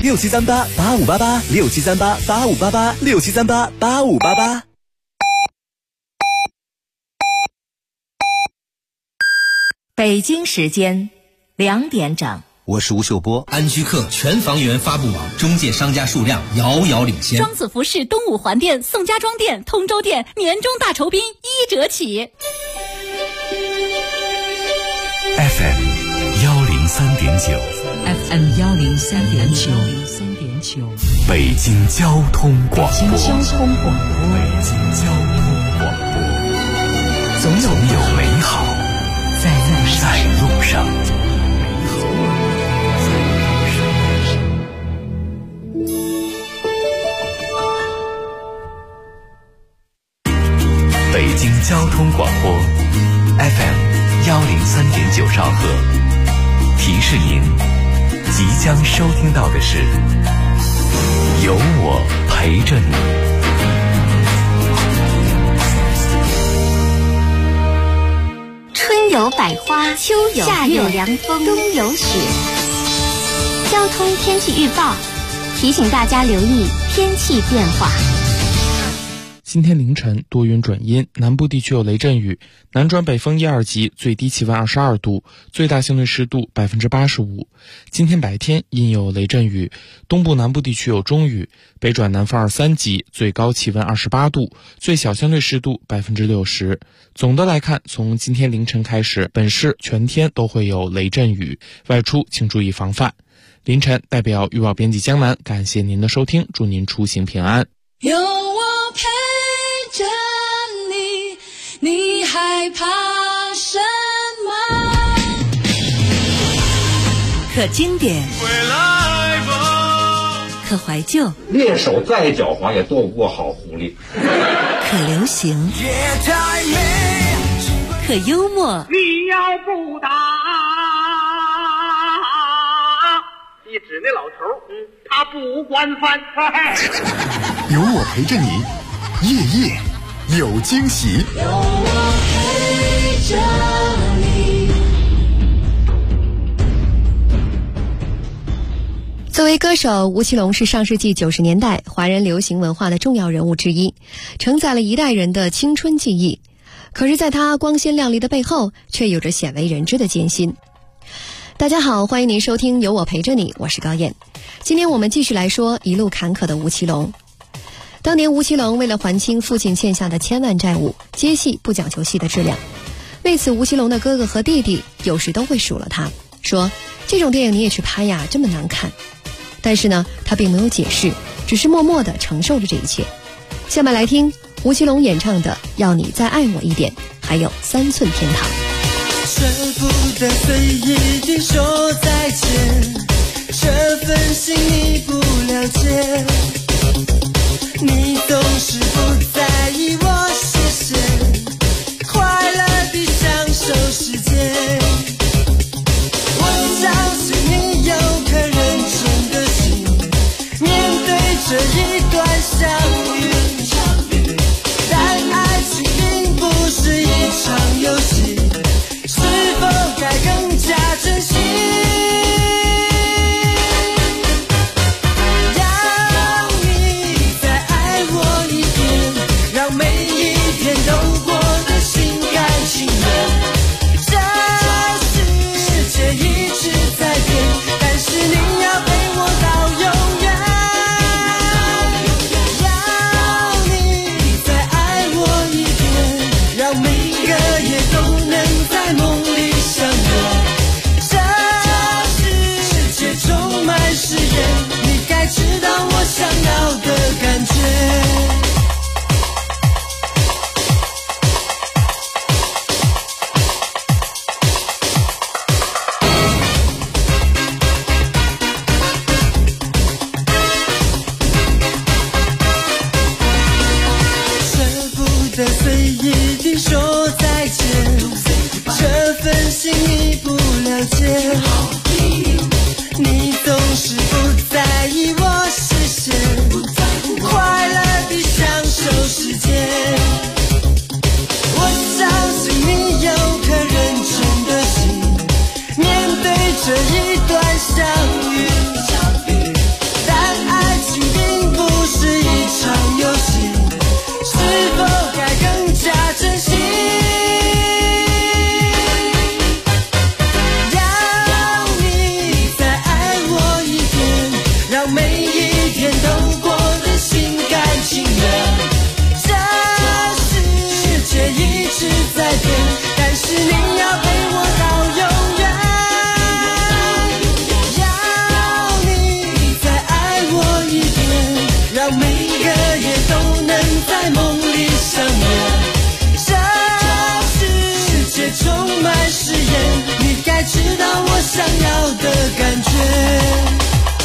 67388588，67388588，67388588。 北京时间2点整。 我是吴秀波。 安居客全房源发布网中介商家数量遥遥领先。 双子服饰东五环店、宋家庄店、通州店年终大酬宾1折起。 FM 103.9 FM 103.9 北京交通广播。 北京交通广播， 总有美好在路上。北京交通广播 FM 103.9兆赫，提示您即将收听到的是有我陪着你。 春有百花，秋有夏有凉风，冬有雪。交通天气预报提醒大家留意天气变化。 今天凌晨多云转阴，南部地区有雷阵雨，南转北风1、2级，最低气温22度，最大相对湿度85%。今天白天阴有雷阵雨，东部南部地区有中雨，北转南风2、3级，最高气温28度，最小相对湿度60%。总的来看，从今天凌晨开始，本市全天都会有雷阵雨，外出请注意防范。凌晨代表预报编辑江南，感谢您的收听，祝您出行平安。 有我陪着你，你害怕什么？ 可经典，可怀旧， 猎手再狡猾也斗不过好狐狸。 可流行，可幽默。 你要不打，一指那老头，他不管饭。 有我陪着你，夜夜有惊喜。 有我陪着你。 作为歌手，吴奇隆是上世纪90年代华人流行文化的重要人物之一，承载了一代人的青春记忆。可是在他光鲜亮丽的背后，却有着鲜为人知的艰辛。大家好，欢迎您收听有我陪着你，我是高燕。今天我们继续来说一路坎坷的吴奇隆。当年吴奇隆为了还清父亲欠下的千万债务，接戏不讲求戏的质量。为此，吴奇隆的哥哥和弟弟有时都会数落他，说这种电影你也去拍呀，这么难看。但是呢，他并没有解释，只是默默地承受着这一切。下面来听吴奇隆演唱的《要你再爱我一点》，还有《3寸天堂》。 舍不得随意地说再见，这份心你不了解，你总是不在意我视线，快乐地享受世界。我相信你有颗认真的心，面对这一段相遇，但爱情并不是一场游戏，是否该更加珍惜？让你再爱我一点，让每一天都过得心甘情愿。这世界一直在变，但是你要陪我到永远。让让每一天都过得心甘情愿。这世界一直在变，但是你要陪我到永远。要你再爱我一点，让每个夜都能在梦里相约。这世界充满誓言，你该知道我想要的感觉。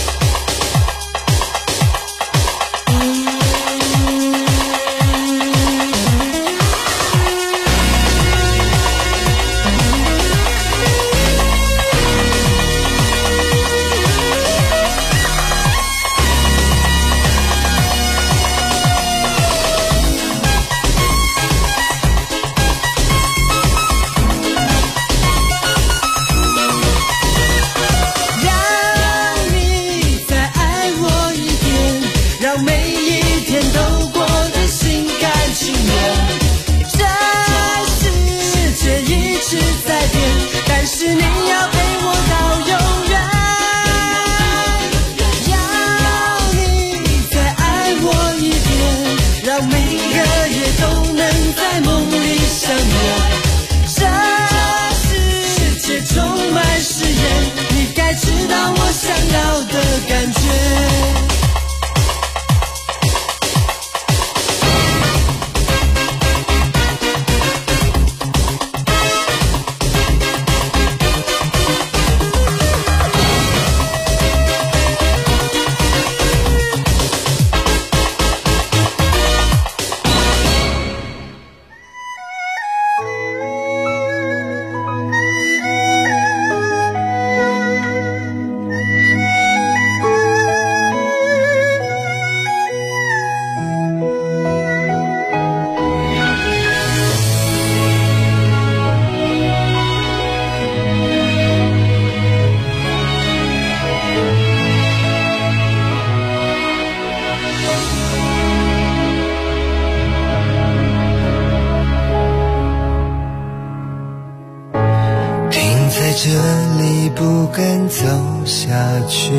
这里不敢走下去，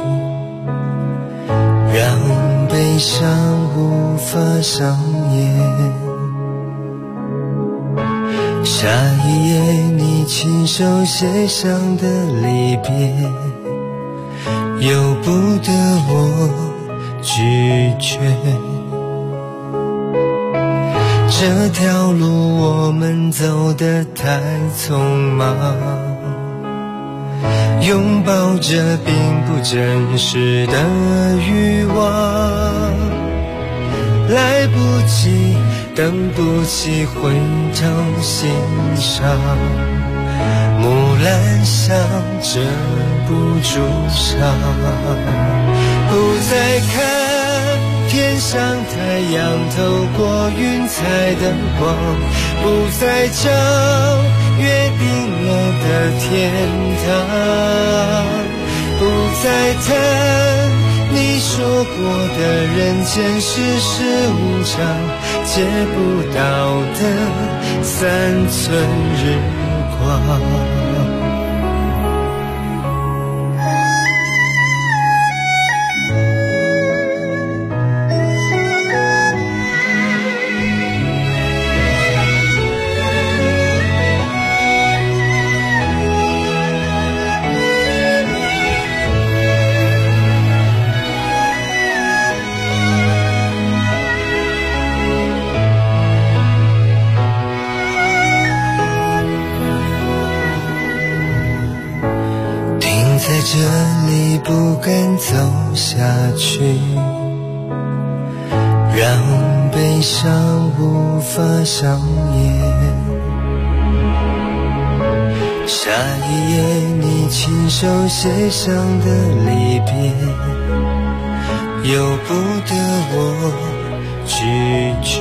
让悲伤无法上演。下一页你亲手写上的离别，由不得我拒绝。这条路我们走得太匆忙，拥抱着并不真实的欲望，来不及等不及回头欣赏，木兰香遮不住伤，不再看天上太阳透过云彩的光，不再找约定了的天堂，不再谈你说过的人间世事无常，借不到的三寸日光。这里不敢走下去，让悲伤无法上演。下一页你亲手写上的离别，由不得我拒绝。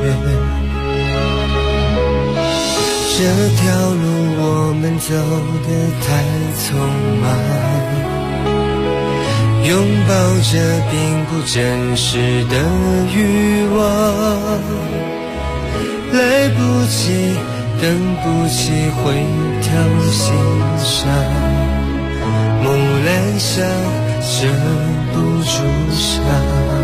这条路我们走得太匆忙，拥抱着并不真实的欲望，来不及等不及回头欣赏，木兰香遮不住伤。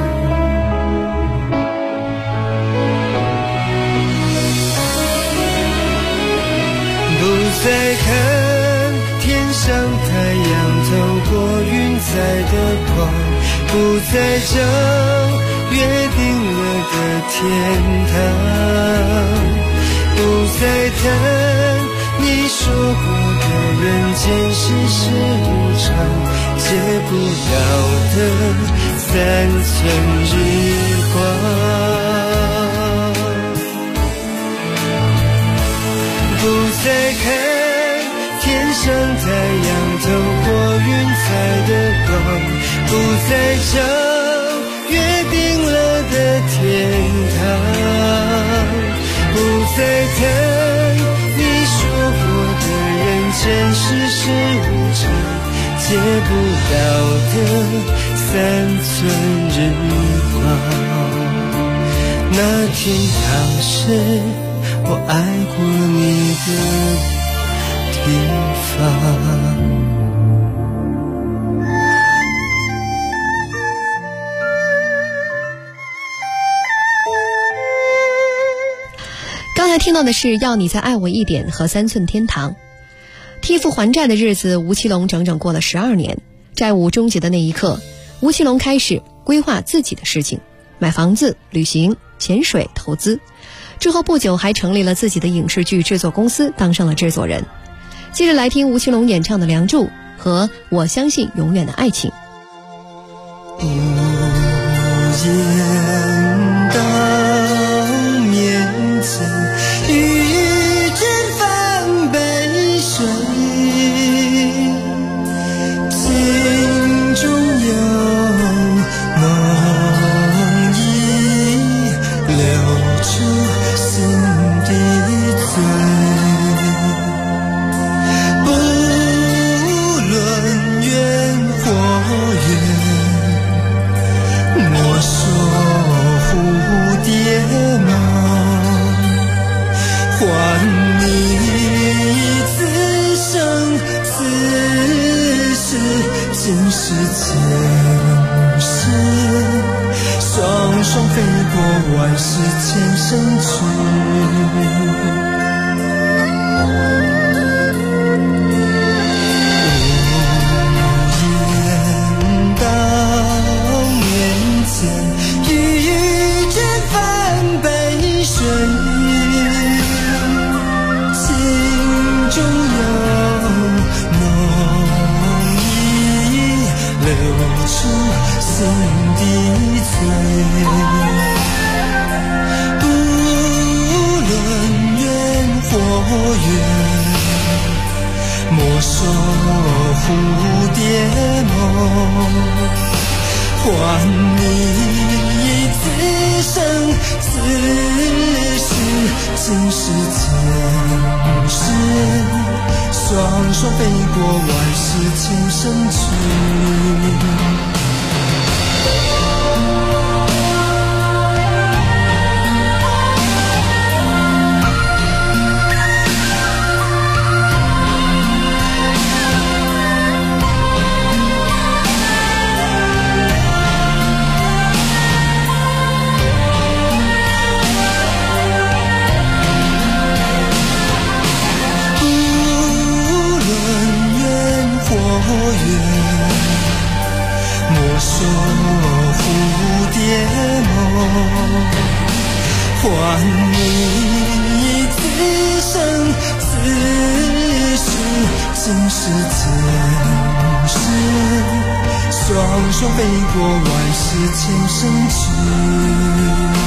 不再看天上太阳透过云彩的光，不再找约定了的天堂，不再谈你说过的人间世事无常，借不了的三寸日光。不再看天上太阳透过云彩的光，不再找约定了的天堂，不再谈你说过的人间世事无常，借不了的三寸日光。那天堂是我爱过你的地方。 刚才听到的是要你再爱我一点和三寸天堂。替父还债的日子，吴奇隆整整过了12年。债务终结的那一刻，吴奇隆开始规划自己的事情，买房子、旅行、潜水、投资。之后不久还成立了自己的影视剧制作公司，当上了制作人。接着来听吴奇隆演唱的《梁祝》和《我相信永远的爱情》。 无言到面前，遇见翻杯水，心中有梦已流出今世前世，双双飞过万世千生去。心的罪，不论缘或缘，莫说蝴蝶梦，还你此生此世，今世前世，双双飞过万世千生去。莫说蝴蝶梦，还你此生此世，今世前世，双双飞过万世千生去。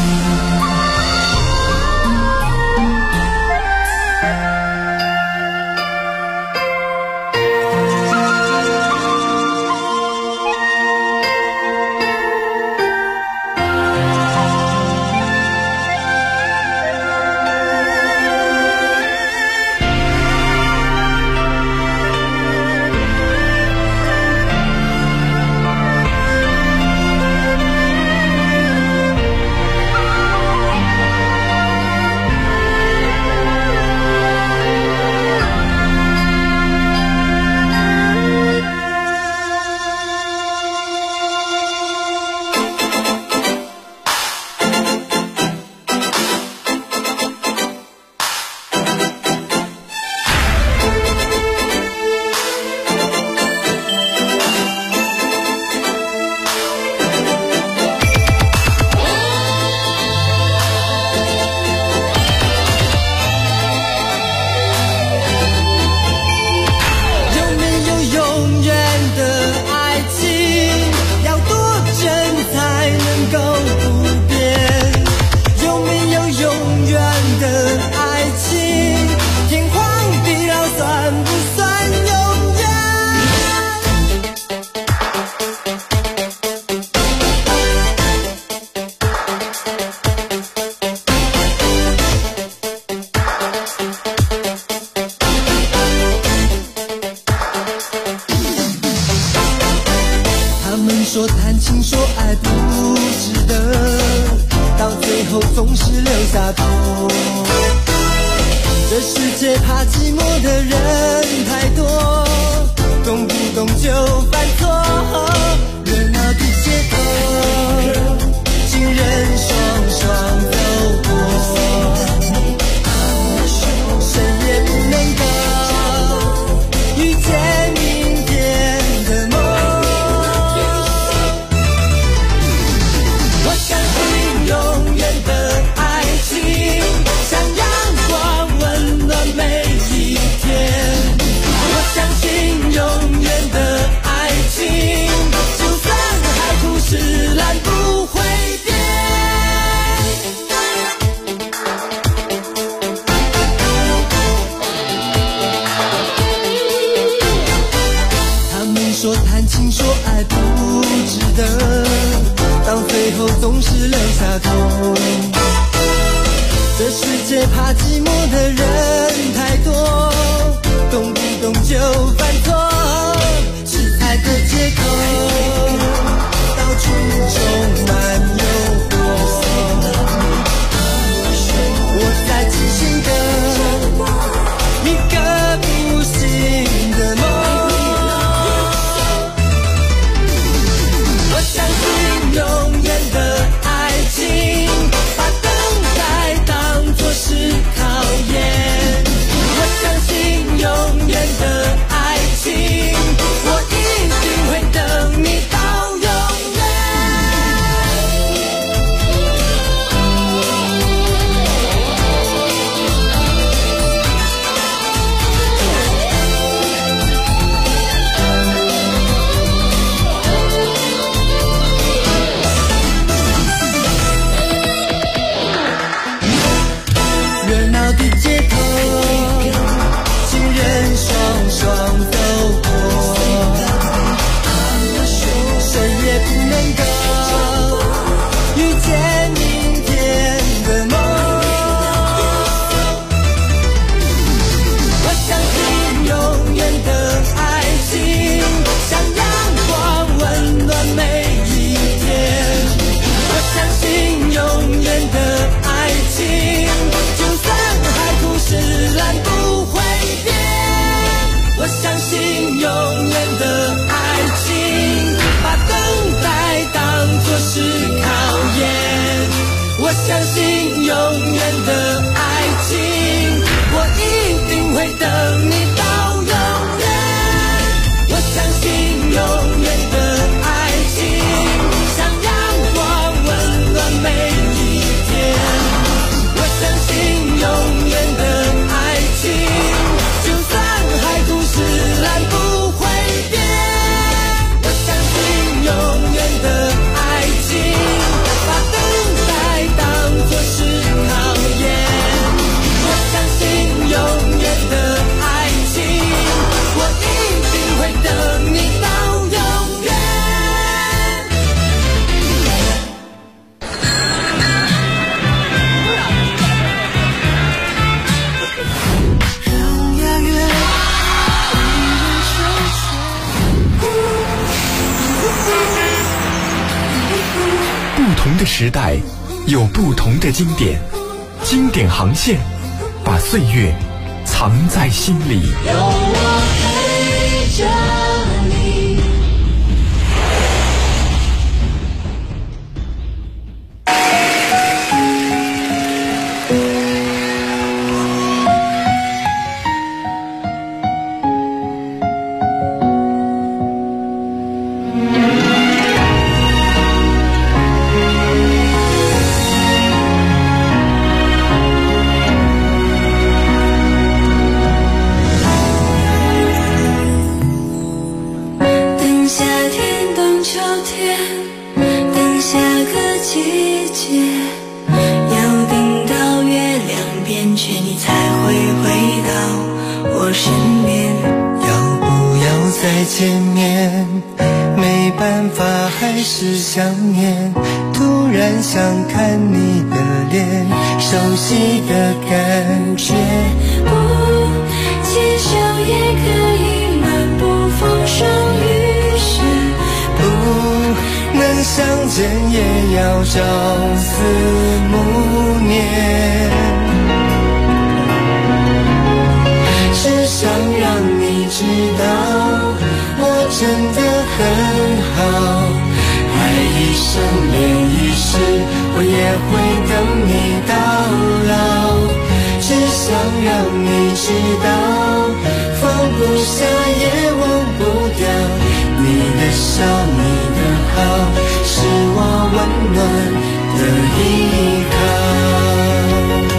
说谈情说爱不值得，到最后总是留下痛。这世界怕寂寞的人太多，动不动就犯错。热闹的街头，情人双双走过，谁也不能够遇见明天的梦。我相信永远的爱情，像阳光温暖每一天。我相信永远的爱情，就算海枯石烂不会变。他们说谈情说爱不值得，到最后总是留下痛。这世界怕寂寞的人太多，动不动就犯错。吃菜的街头，到处充满诱惑。我在执行的一个不幸的梦。我相信永远的爱情，把等待当作是考验。我相信永远的爱情，我一定会等你到永远。热闹的街头，情人双双走过，谁也不能够遇见明天的梦。我相信永远的爱情，像阳光温暖每一天。我相信永远的爱情，就算海枯石烂不会变。我相信永远的爱情，把等待当作是考验。我相信永远的爱情，我一定会等你到永远。我相信永远的爱情，像阳光温暖每一天。我相信永远的爱情，就算海枯石烂不会变。我相信永远的爱情，把等待当作是考验。我相信永远的爱情，我一定会等你到永远。让押韵不同的时代有不同的经典，经典航线把岁月藏在心里。 有我陪着你。 见面，没办法还是想念，突然想看你的脸，熟悉的感觉。 不接受也可以漫步风霜雨雪， 不见也要朝思暮念，只想让你知道我真的很好，爱一生恋一世，我也会等你到老，只想让你知道放不下也忘不掉你的笑你的好，是我温暖的依靠。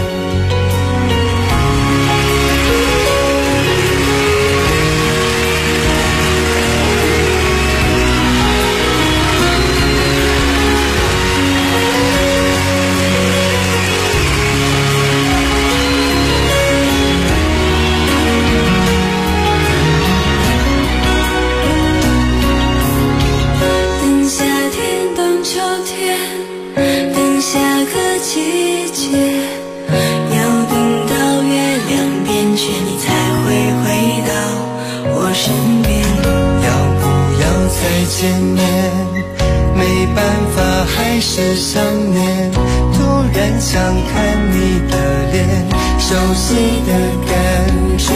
见面没办法还是想念，突然想看你的脸，熟悉的感觉，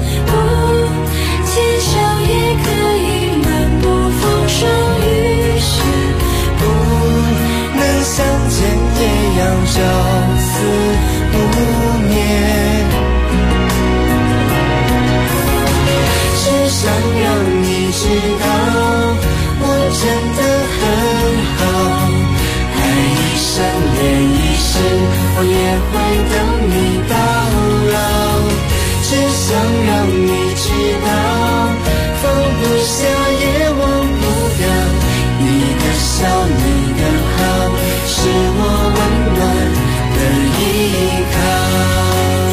牵手也可以漫步风霜雨雪， 不能相见也要朝思暮念，只想让你知道真的很好，爱一生恋一世，我也会等你到老，只想让你知道放不下也忘不掉你的笑你的好，是我温暖的依靠。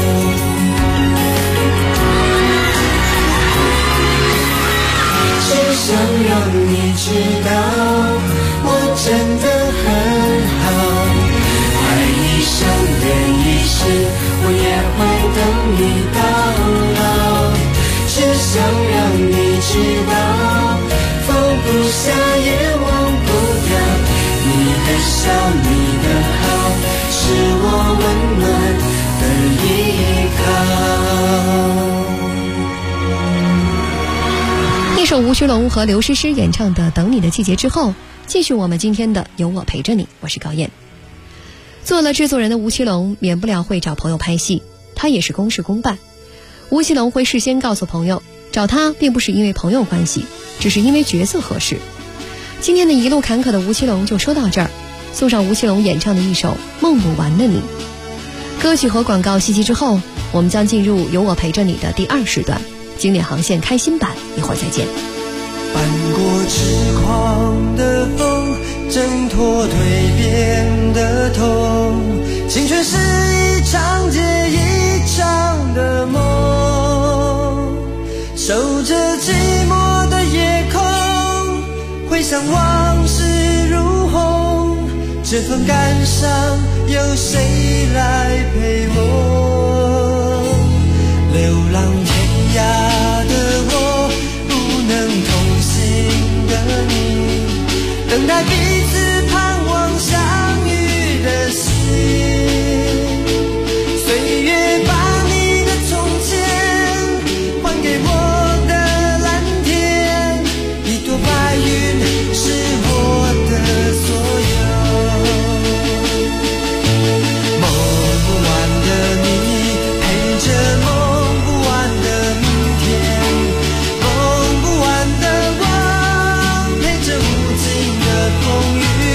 想让你知道我真的很好，爱一生恋一世，我也会等你到老，只想让你知道放不下也忘不掉你的笑你的好，是我温暖的依靠。 一首吴奇隆和刘诗诗演唱的《等你的季节》之后，继续我们今天的有我陪着你，我是高燕。做了制作人的吴奇隆免不了会找朋友拍戏，他也是公事公办。吴奇隆会事先告诉朋友，找他并不是因为朋友关系，只是因为角色合适。今天的一路坎坷的吴奇隆就说到这儿，送上吴奇隆演唱的一首《梦不完的你》。歌曲和广告息息之后，我们将进入有我陪着你的第2时段，经典航线开心版，一会儿再见。 翻过痴狂的风，挣脱蜕变的痛，青春是一场接一场的梦，守着寂寞的夜空，回想往事如虹，这份感伤有谁来陪我？流浪天涯的我，不能同行的你，等待彼此盼望相遇的心，岁月把你的从前还给我的蓝天，一朵白云是我的所有，梦不完的你陪着梦风雨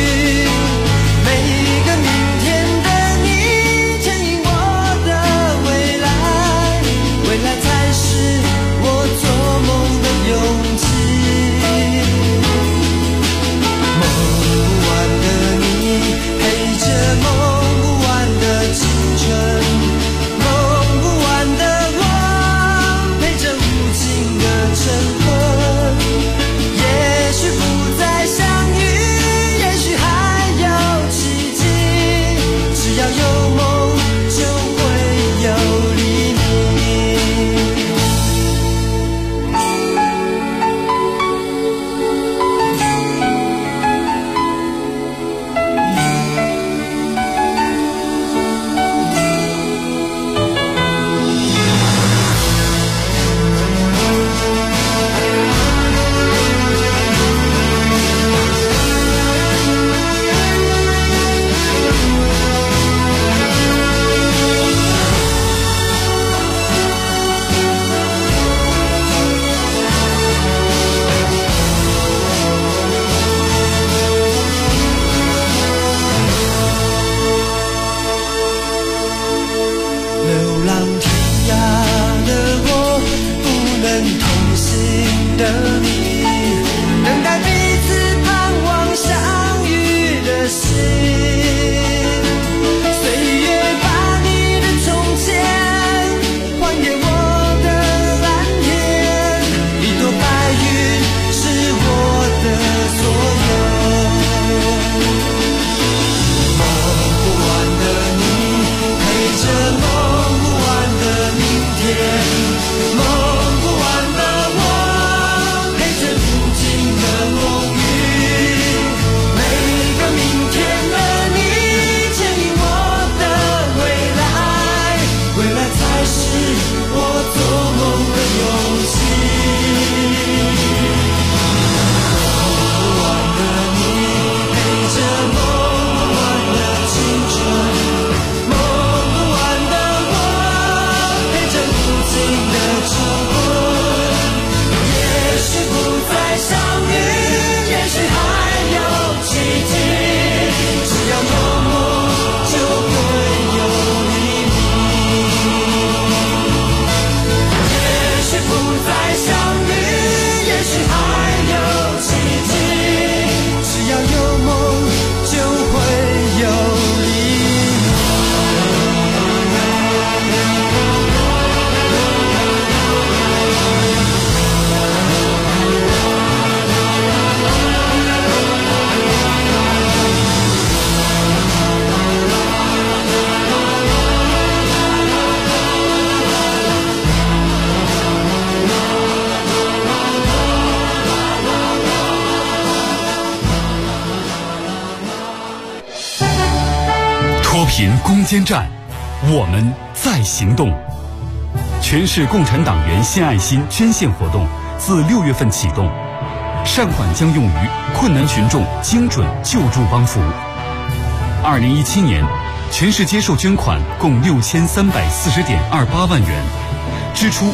频攻坚战，我们在行动。全市共产党员献爱心捐献活动自6月份启动，善款将用于困难群众精准救助帮扶。2017年，全市接受捐款共6340.28万元，支出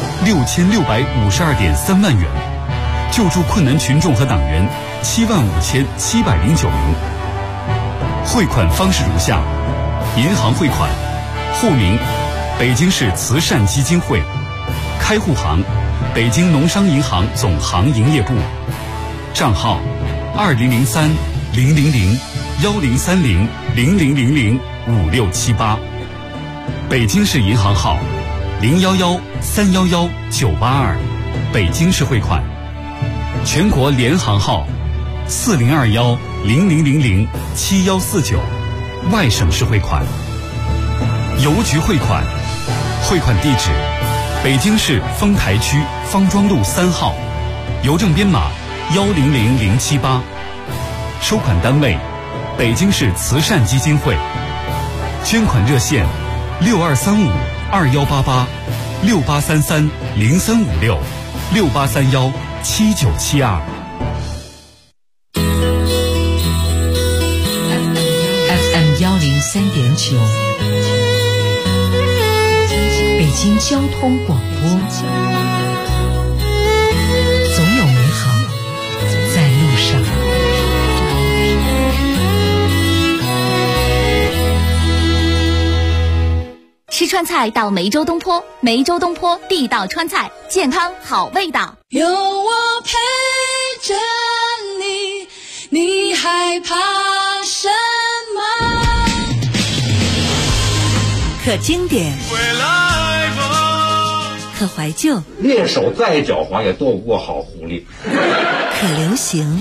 6652.3万元，救助困难群众和党员75709名。汇款方式如下：银行汇款，户名北京市慈善基金会，开户行北京农商银行总行营业部，账号2030-1030-1030-00005678，北京市银行号011-311-982，北京市汇款，全国联行号4021-0000-7149，外省市汇款。邮局汇款，汇款地址北京市丰台区方庄路3号，邮政编码100078，收款单位北京市慈善基金会，捐款热线6235-2888-6833-0356-6831-7972。 FM 103.9，北京交通广播，总有美好在路上。 吃川菜到梅州东坡，梅州东坡地道川菜，健康好味道。 有我陪着你，你害怕什么？ 可经典，可怀旧， 猎手再狡猾也斗不过好狐狸。 可流行，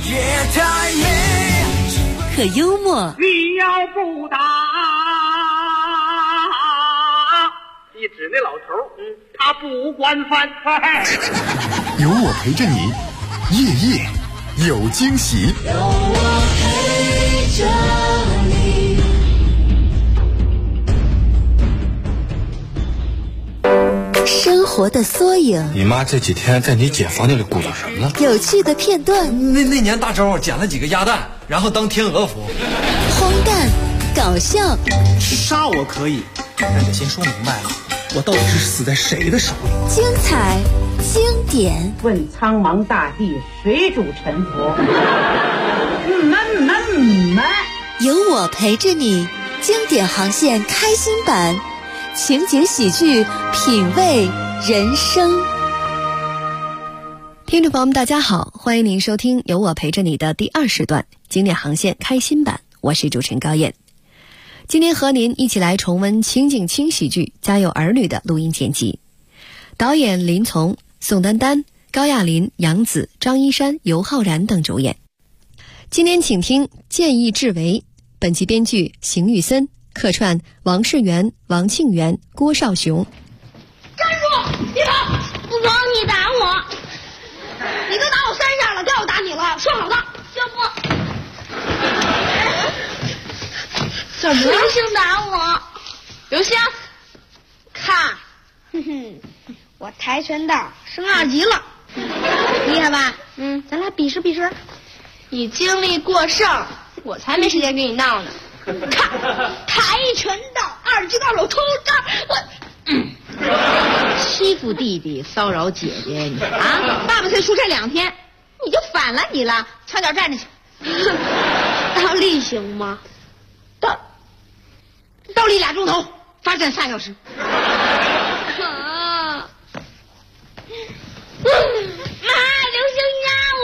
可幽默。 你要不打，一指那老头，他不惯犯。 有我陪着你，夜夜有惊喜。 有我陪着你。 生活的缩影。 你妈这几天在你姐房间里鼓捣什么呢？ 有趣的片段。 那年大周捡了几个鸭蛋，然后当天鹅服。 荒诞，搞笑。 杀我可以，但得先说明白了，我到底是死在谁的手里？ 精彩，经典。 问苍茫大地，谁主沉浮？ 有我陪着你，经典航线开心版。情景喜剧，品味人生。 听众朋友们大家好，欢迎您收听有我陪着你的第2时段经典航线开心版，我是主持人高燕。今天和您一起来重温情景轻喜剧《家有儿女》的录音剪辑，导演林从、宋丹丹、高亚麟、杨紫、张一山、尤浩然等主演。今天请听建议至为，本集编剧邢玉森，客串王世元、王庆元、郭少雄。 站住！别跑！不走，你打我！你都打我3下了，该我打你了，说好的。要不，怎么了？刘星打我。刘星，看，我跆拳道升2级了，厉害吧？咱俩比试比试。你精力过剩，我才没时间跟你闹呢。看，跆拳道2级高手出招， 欺负弟弟，骚扰姐姐，你啊！爸爸才出差2天，你就反了你了，墙角站着去。 倒立行吗？ 倒立2钟头，罚站3小时。 刘星压我！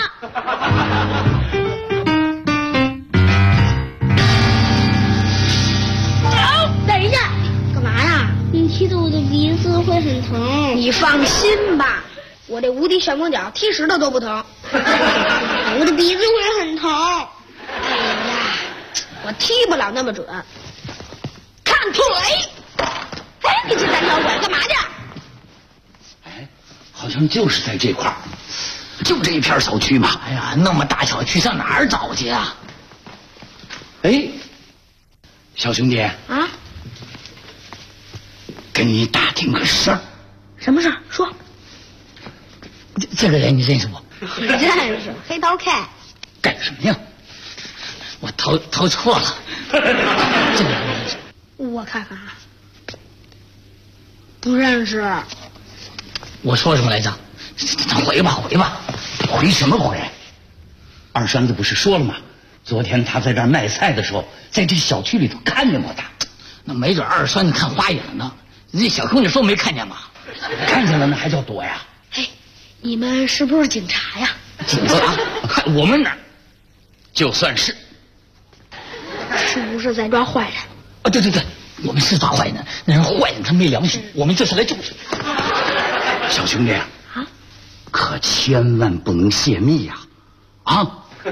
等一下，干嘛呀？你踢的我的鼻子会很疼。 你放心吧， 我这无敌旋风脚踢石头都不疼，我的鼻子会很疼。 哎呀，我踢不了那么准。看腿！哎，你这胆小鬼干嘛去？ 哎，好像就是在这块儿，就这一片小区嘛。哎呀，那么大小区上哪儿找去啊？哎，小兄弟啊， 你打听个事儿。 什么事儿？说。 这个人你认识不？ 认识，黑桃 K。 干什么呀？我投错了。这个人认识？ 我看看啊，不认识。 我说什么来着？回吧，回什么回？二栓子不是说了吗？昨天他在这儿卖菜的时候，在这小区里头看见过他。那没准二栓子看花眼呢。这小姑娘说没看见吗？看见了那还叫躲呀？ 哎，你们是不是警察呀？ 警察？我们哪儿就算是。 是不是在抓坏人？ 啊，对，我们是抓坏人，那人坏人他没良心，我们这是来救治。小兄弟啊，可千万不能泄密呀！啊！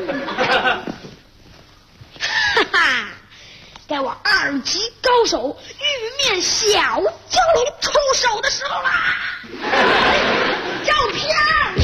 哈哈，该我2级高手玉面小蛟龙出手的时候啦！照片儿。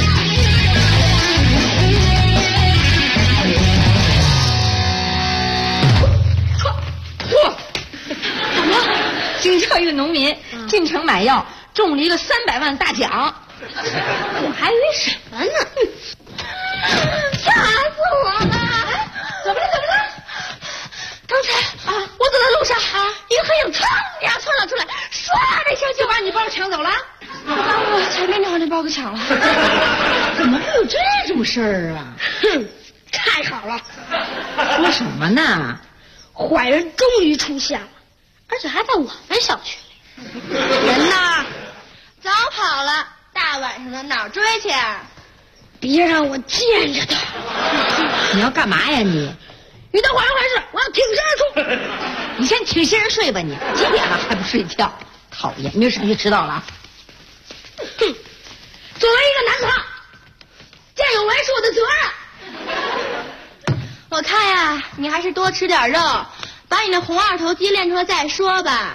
怎么了？京郊一个农民进城买药，中了一个300万大奖。我还以为什么呢？吓死我了！怎么了？刚才我走在路上一个黑影噌呀窜了出来，唰的一下就把你包抢走了。我才没把这包给抢了。怎么会有这种事儿啊？ 哼，太好了！ 说什么呢？ 坏人终于出现了，而且还在我们小区里。人呢？ 早跑了，大晚上的哪儿追去？ 别让我见着他！ 你要干嘛呀你？ 遇到坏人坏事，我要挺身而出。 你先挺身而睡吧你，几点了还不睡觉？讨厌，明儿上学迟到了啊！ 作为一个男子汉，见义勇为是我的责任。 我看呀，你还是多吃点肉，把你那红二头肌练出来再说吧。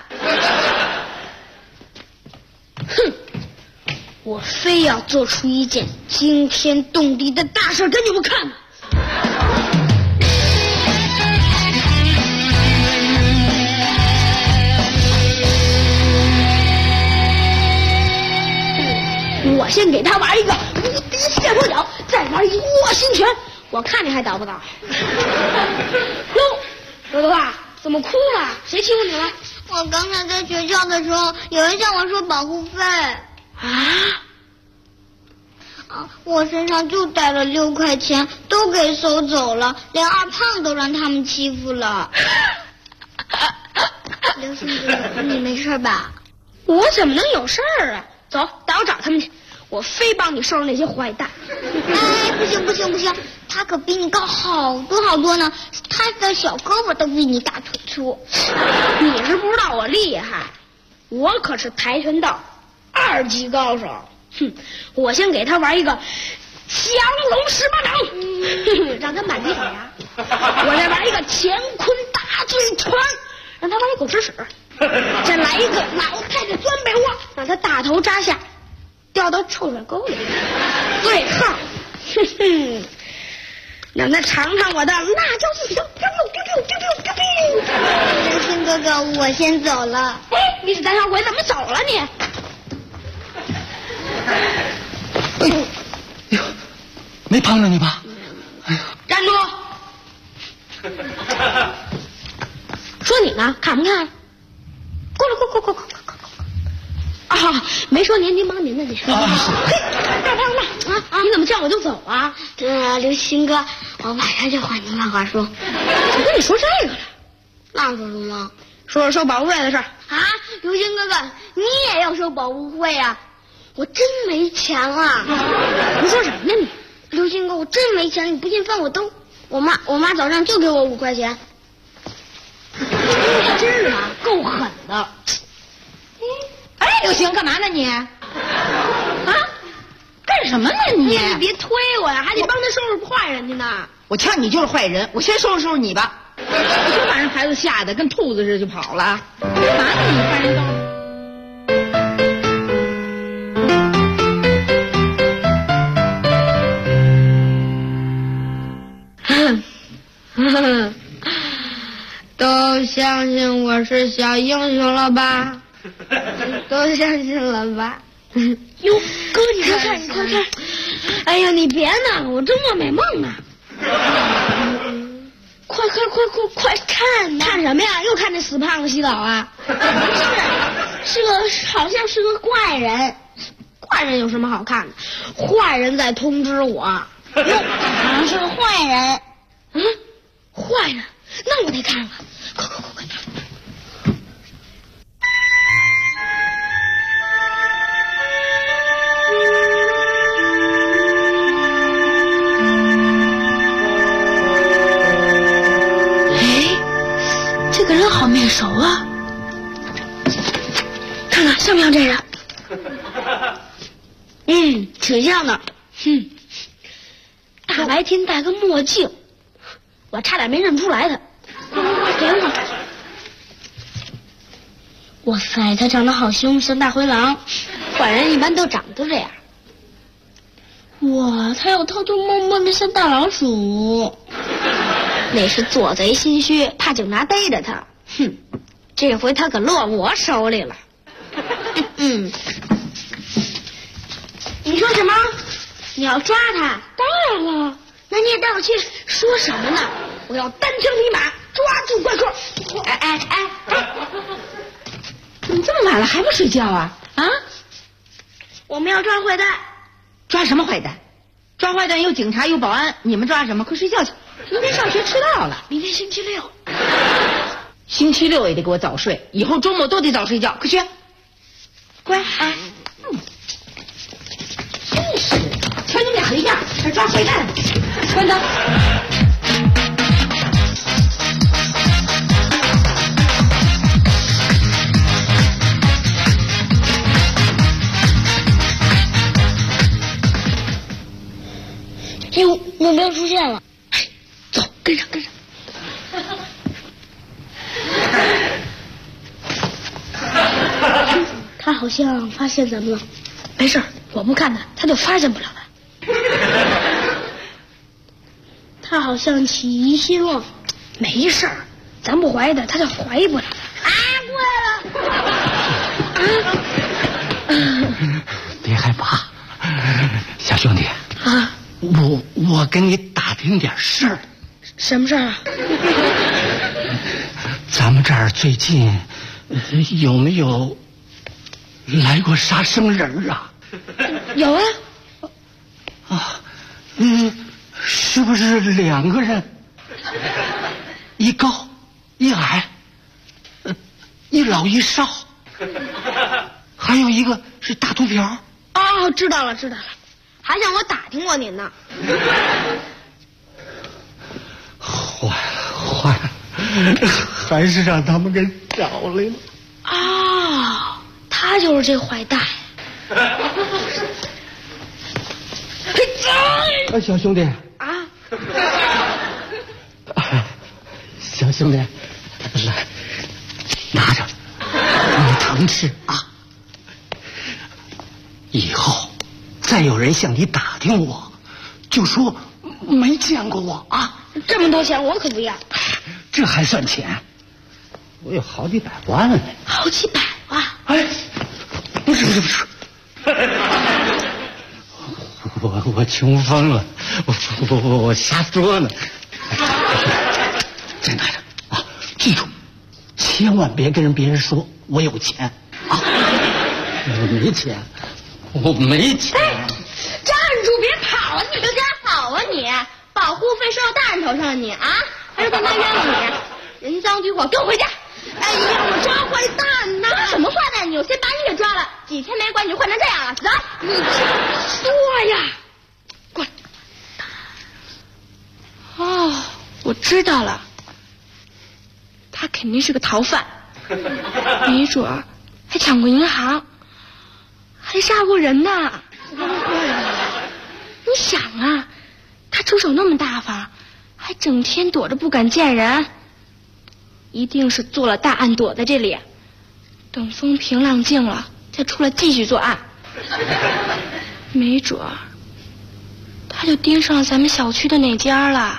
哼，我非要做出一件惊天动地的大事给你们看。我先给他玩一个无敌蟹脚脚，再玩一卧薪拳，我看你还倒不倒？哟，朵朵啊，怎么哭了？谁欺负你了？ 我刚才在学校的时候，有人向我说保护费。我身上就带了6块钱，都给收走了，连二胖都让他们欺负了。刘星哥，你没事吧？ 我怎么能有事儿啊？走，带我找他们去，我非帮你收拾那些坏蛋。 哎，不行，他可比你高好多呢，他的小胳膊都比你大腿粗。 你是不知道我厉害，我可是跆拳道2级高手。哼，我先给他玩一个降龙18掌，让他满地找牙。我再玩一个乾坤大嘴拳，让他往你狗吃屎。再来一个老太太钻被窝，让他大头扎下，掉到臭水沟里。最后，让他尝尝我的辣椒鸡皮。 刘星哥哥，我先走了。 哎，你是胆小鬼，怎么走了你？ 哎呦，没碰着你吧？哎呦， 站住！说你呢，看不看？过来！啊，没说年您帮您的你。嘿，大胖子你怎么见我就走啊？ 刘星哥，我马上就还您漫画书。 我跟你说这个了， 那说什么？ 说收保护费的事儿啊！刘星哥哥，你也要收保护费啊？我真没钱啊！ 你说什么呢你？ 刘星哥，我真没钱，你不信翻我兜。我妈早上就给我5块钱。 你真是啊，够狠的！哎，刘星，干嘛呢你？啊？干什么呢你？你别推我呀，还得帮他收拾坏人去呢。 我瞧你就是坏人，我先收拾你吧。我就把人孩子吓得跟兔子似的就跑了。干嘛呢你翻人兜？ 都相信我是小英雄了吧？ 都相信了吧？哟，哥，你快看，你快看！哎呀，你别呢，我周末美梦呢。快看！看什么呀？又看那死胖子洗澡啊？不是，好像是个怪人。怪人有什么好看的？坏人在通知我。哟，好像是个坏人。嗯，坏人，那我得看看。快！这个人好面熟啊，看看像不像这人？挺像的。大白天戴个墨镜，我差点没认出来他。给我！哇塞，他长得好凶，像大灰狼。坏人一般都长得这样。哇，他又偷偷摸摸的像大老鼠。那是做贼心虚，怕警察逮着他。这回他可落我手里了。你说什么？你要抓他？当然了。那你也带我去。说什么呢？我要单枪匹马抓住怪客。哎！怎么这么晚了还不睡觉啊？啊？我们要抓坏蛋。 抓什么坏蛋？抓坏蛋有警察有保安，你们抓什么？快睡觉去。明天上学迟到了。 明天星期六。 星期六也得给我早睡，以后周末都得早睡觉。快去，乖啊！真是，瞧你们俩的样，还抓坏蛋。关灯。 目标出现了。走，跟上。他好像发现咱们了。没事，我不看他，他就发现不了了。他好像起疑心了。没事，咱不怀疑他，他就怀疑不了了。过来了。 别害怕，小兄弟啊， 我跟你打听点事儿。 什么事儿啊？ 咱们这儿最近有没有来过杀生人啊？ 有啊。 是不是2个人？一高一矮，一老一少，还有一个是大秃瓢。 哦，知道了，还向我打听过您呢。 坏了，还是让他们给找来了。 啊，他就是这坏蛋。 小兄弟啊， 小兄弟，来，拿着，你疼吃啊！以后再有人向你打听我，就说没见过我啊！ 这么多钱我可不要。 这还算钱？我有好几百万呢。 好几百万？ 哎，不是。我穷疯了，我瞎说呢。再拿着啊，记住，千万别跟别人说我有钱啊！我没钱。 哎，站住，别跑啊！你就该跑啊你！保护费收到大人头上你啊，还是干嘛冤枉你？人赃俱获，给我回家！哎呀，我抓坏蛋呐！抓什么坏蛋？你我先把你给抓了，几天没管你就换成这样了。走，你说呀，过来。哦，我知道了，他肯定是个逃犯，没准儿还抢过银行，还杀过人呢。你想啊，他出手那么大方，还整天躲着不敢见人，一定是做了大案躲在这里，等风平浪静了再出来继续作案。没准儿他就盯上咱们小区的哪家了，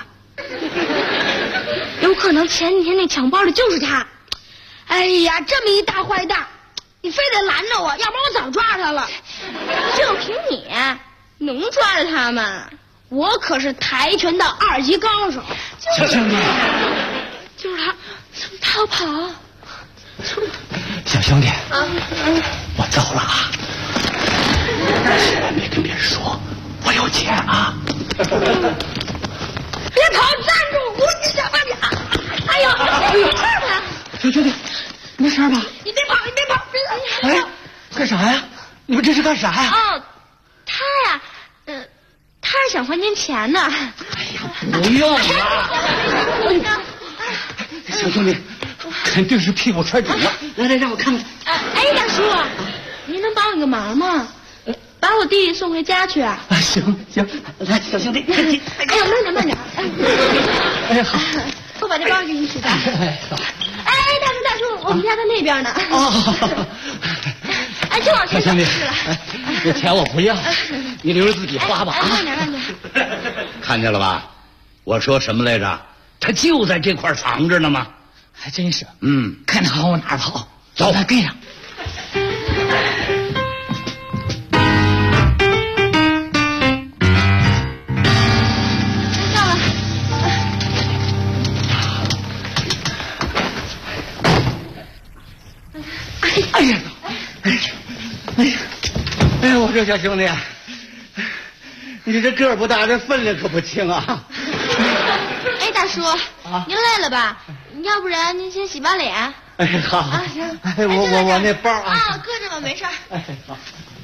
有可能前几天那抢包的就是他。哎呀，这么一大坏蛋， 你非得拦着我，要不然我早抓他了。就凭你能抓着他们？我可是跆拳道2级高手。 小兄弟， 就是他，他要跑。 小兄弟，我走了啊！千万别跟别人说，我有钱啊！ 别跑，站住！我你想慢点。哎呦，有事吧？ 小兄弟，没事吧？ 你别跑，你别跑！ 哎，干啥呀？你们这是干啥呀？ 哦，他呀，他是想还您钱呢。 哎呀，不用了。小兄弟，肯定是屁股摔肿了。来，让我看看。 哎，大叔，您能帮我个忙吗？把我弟送回家去啊！ 行，来，小兄弟， 哎呀，慢点。 哎，好， 我把这包给你取下。哎，大叔，我们家在那边呢。 哦。 哎，就往前走就是了。 这钱我不要，你留着自己花吧。 慢点。 看见了吧？我说什么来着？他就在这块藏着呢吗？ 还真是。 看他往哪儿跑，走，他跟上。 到了。 哎呀，我说小兄弟，你这个儿不大，这分量可不轻啊！ 哎，大叔，您累了吧？要不然您先洗把脸。 哎，好。 行。 哎，我那包啊。 搁着吧，没事。 哎，好。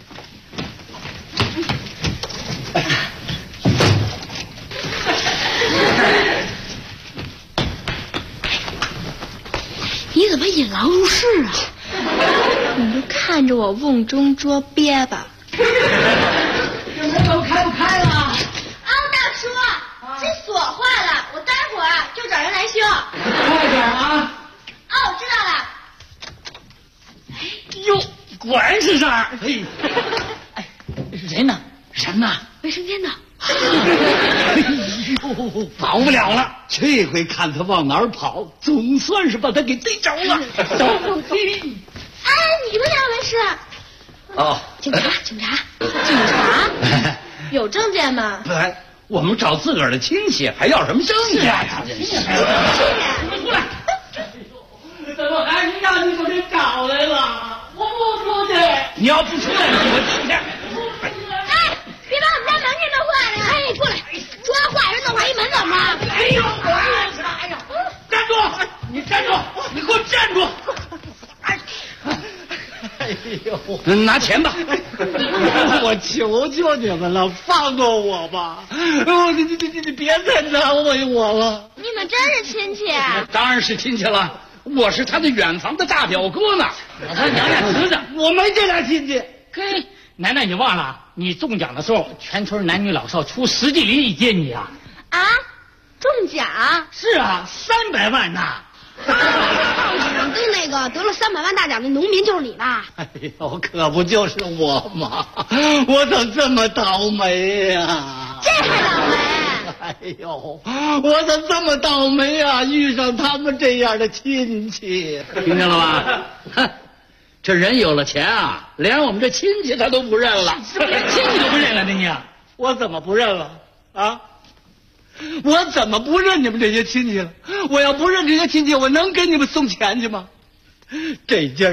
你怎么引狼入室啊？你就看着我瓮中捉鳖吧。 门口开不开了？ 大叔，这锁坏了，我待会儿就找人来修。 快点啊！ 我知道了。 哟，果然是这儿。哎，人呢？ 卫生间呢？ 哎呦，跑不了了！这回看他往哪儿跑，总算是把他给逮着了。走。 哎，你们俩没事？ 哦， 警察，有证件吗？ 来，我们找自个儿的亲戚，还要什么证件呀？真是。出来！怎么还是让你们给搞来了？我不出去。你要不出来，我进去。 哎，别把我们家门给弄坏了！哎，过来，抓坏人弄坏一门怎么？ 哎呦，哎呀！站住！你站住！你给我站住！哎呦，拿钱吧！我求求你们了，放过我吧！你别再难为我了。 你们真是亲戚？ 当然是亲戚了，我是他的远房的大表哥呢。我他娘俩侄子，我没这俩亲戚。 嘿，奶奶，你忘了？你中奖的时候，全村男女老少出10几里里接你啊！ 啊，中奖？ 是啊，300万呐！ 跟那个得了300万大奖的农民就是你吧？ 哎呦，可不就是我吗？我怎么这么倒霉呀？ 这还倒霉？ 哎呦，我怎么这么倒霉呀？遇上他们这样的亲戚，听见了吧？哼，这人有了钱啊，连我们这亲戚他都不认了， 连亲戚都不认了，你我怎么不认了啊？我怎么不认你们这些亲戚了？我要不认这些亲戚，我能给你们送钱去吗？这家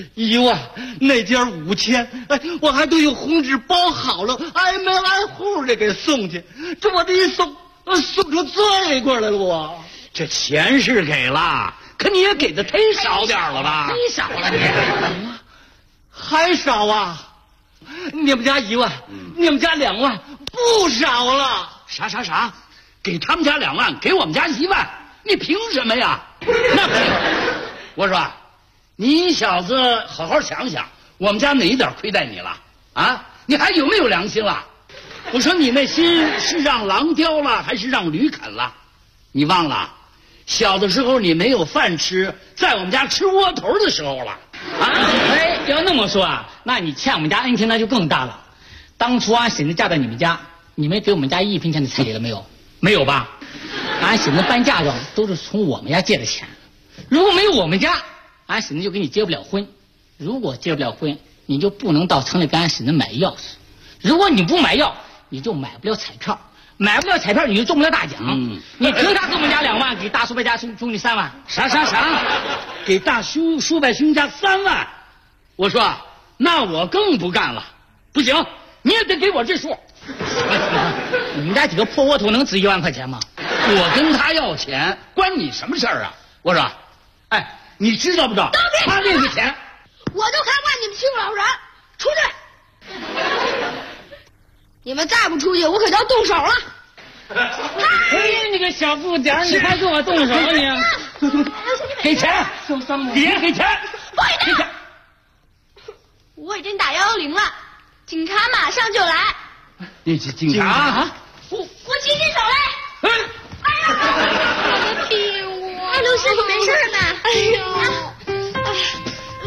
1万，那家5000，哎，我还都用红纸包好了，挨门挨户的给送去。这我这一送出罪过来了，我这钱是给了，可你也给的忒少点了吧？ 忒少了你， 还少啊？你们家1万，你们家2万，不少了。啥？给他们家2万，给我们家1万，你凭什么呀？那不行！我说，你小子好好想想，我们家哪一点亏待你了啊？你还有没有良心了？我说你那心是让狼叼了，还是让驴啃了？你忘了，小的时候你没有饭吃，在我们家吃窝头的时候了啊！ 哎，要那么说啊，那你欠我们家恩情那就更大了。当初俺婶子嫁到你们家，你们给我们家1分钱的彩礼了没有？没有吧？俺婶子办嫁妆都是从我们家借的钱，如果没有我们家，俺婶子就跟你结不了婚。 如果结不了婚，你就不能到城里给俺婶子买钥匙。如果你不买药，你就买不了彩票。买不了彩票，你就中不了大奖。你凭啥给我们家2万，给大叔伯家兄弟3万？ 啥？给大叔伯兄家3万？我说，那我更不干了。不行，你也得给我这数。 你们家几个破窝头能值1万块钱吗？ 我跟他要钱，关你什么事儿啊？我说，哎，你知道不知道？他那个钱， 我就看惯你们欺负老人，出去！你们再不出去，我可就要动手了。 哎，你个小不点儿，你还跟我动手你？ 给钱，别给钱， 不给钱。我已经打110了，警察马上就来。 你警察？ 我举起手来。哎呀！别逼我！哎，刘星，你没事吧？哎呦！刘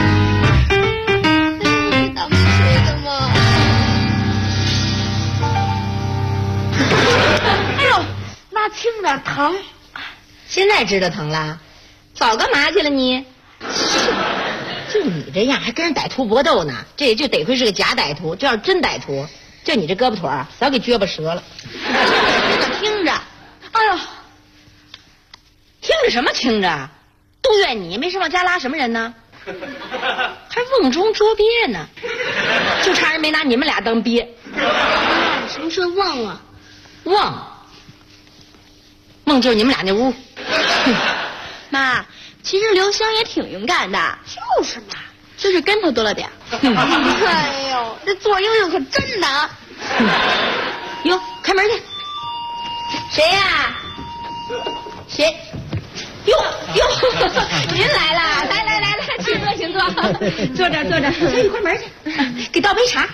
星，你倒霉睡的吗？哎呦，那轻点疼。 现在知道疼了，早干嘛去了你？就你这样，还跟人歹徒搏斗呢？这就得亏是个假歹徒，这要是真歹徒，就你这胳膊腿儿早给撅巴折了。 听着， 哎呦，听着什么听着？都怨你没事往家拉什么人呢？还瓮中捉鳖呢，就差人没拿你们俩当鳖。 什么是瓮啊？ 瓮就是你们俩那屋。 妈，其实刘香也挺勇敢的。就是嘛，就是跟头多了点。哎呦，这左英英可真难。 哟，开门去。谁呀？谁？哟，您来了，来，请坐，坐这，一块门去，给倒杯茶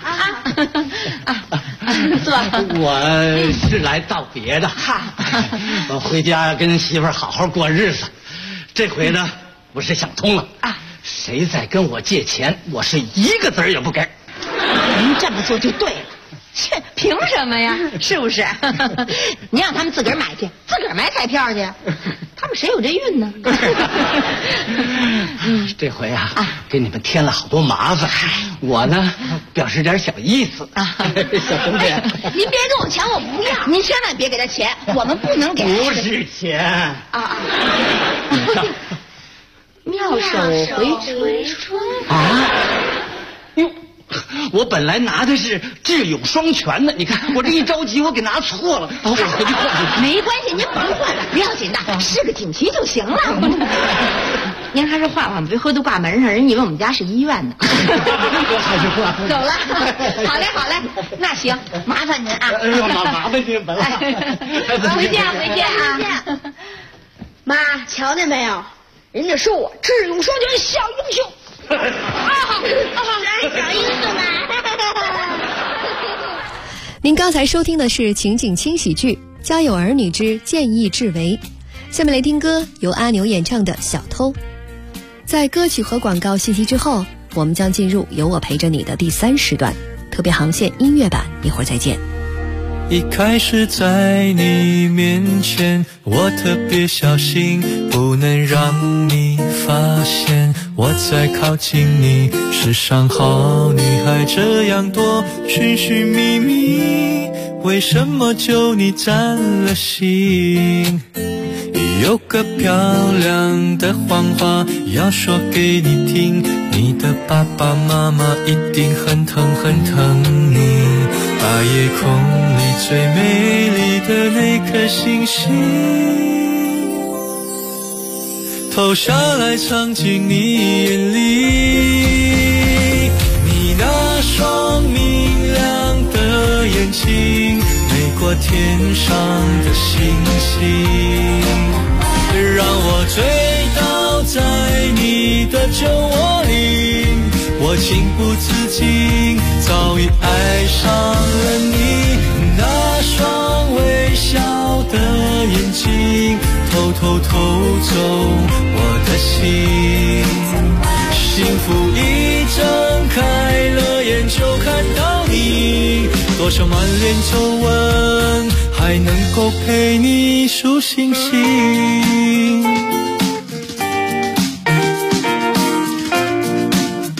坐。 我是来道别的，我回家跟媳妇儿好好过日子。这回呢，我是想通了啊，谁再跟我借钱，我是一个子儿也不给。 您这么做就对了。切，凭什么呀？是不是？你让他们自个儿买去，自个儿买彩票去，他们谁有这运呢？ 这回啊，给你们添了好多麻烦，我呢表示点小意思啊。小同志， 您别跟我抢，我不要。您千万别给他钱，我们不能给。 不是钱妙手回春啊！哟。我本来拿的是智勇双全的，你看我这一着急，我给拿错了，我回去换。 没关系，您不用换了，不要紧的，是个锦旗就行了。您还是换换，别回头挂门上，人以为我们家是医院呢。 还是换。 走了，好嘞，那行，麻烦您啊。 麻烦您， 回见啊。 妈，瞧见没有？人家说我智勇双全，小英雄。小英雄们。 您刚才收听的是情景轻喜剧《家有儿女之见义志为》，下面来听歌，由阿牛演唱的《小偷》。在歌曲和广告信息之后，我们将进入有我陪着你的第3时段特别航线音乐版，一会儿再见。 一开始在你面前，我特别小心，不能让你发现我在靠近你。世上好女孩这样多，寻寻觅觅，为什么就你占了心？有个漂亮的谎话要说给你听，你的爸爸妈妈一定很疼你。把夜空里最美丽的那颗星星投下来，藏进你眼里。你那双明亮的眼睛美过天上的星星，让我醉倒在你的酒窝里，我情不自禁早已爱上了你。那双微笑的眼睛偷走我的心，幸福一睁开了眼就看到你，多少满脸皱纹还能够陪你数星星。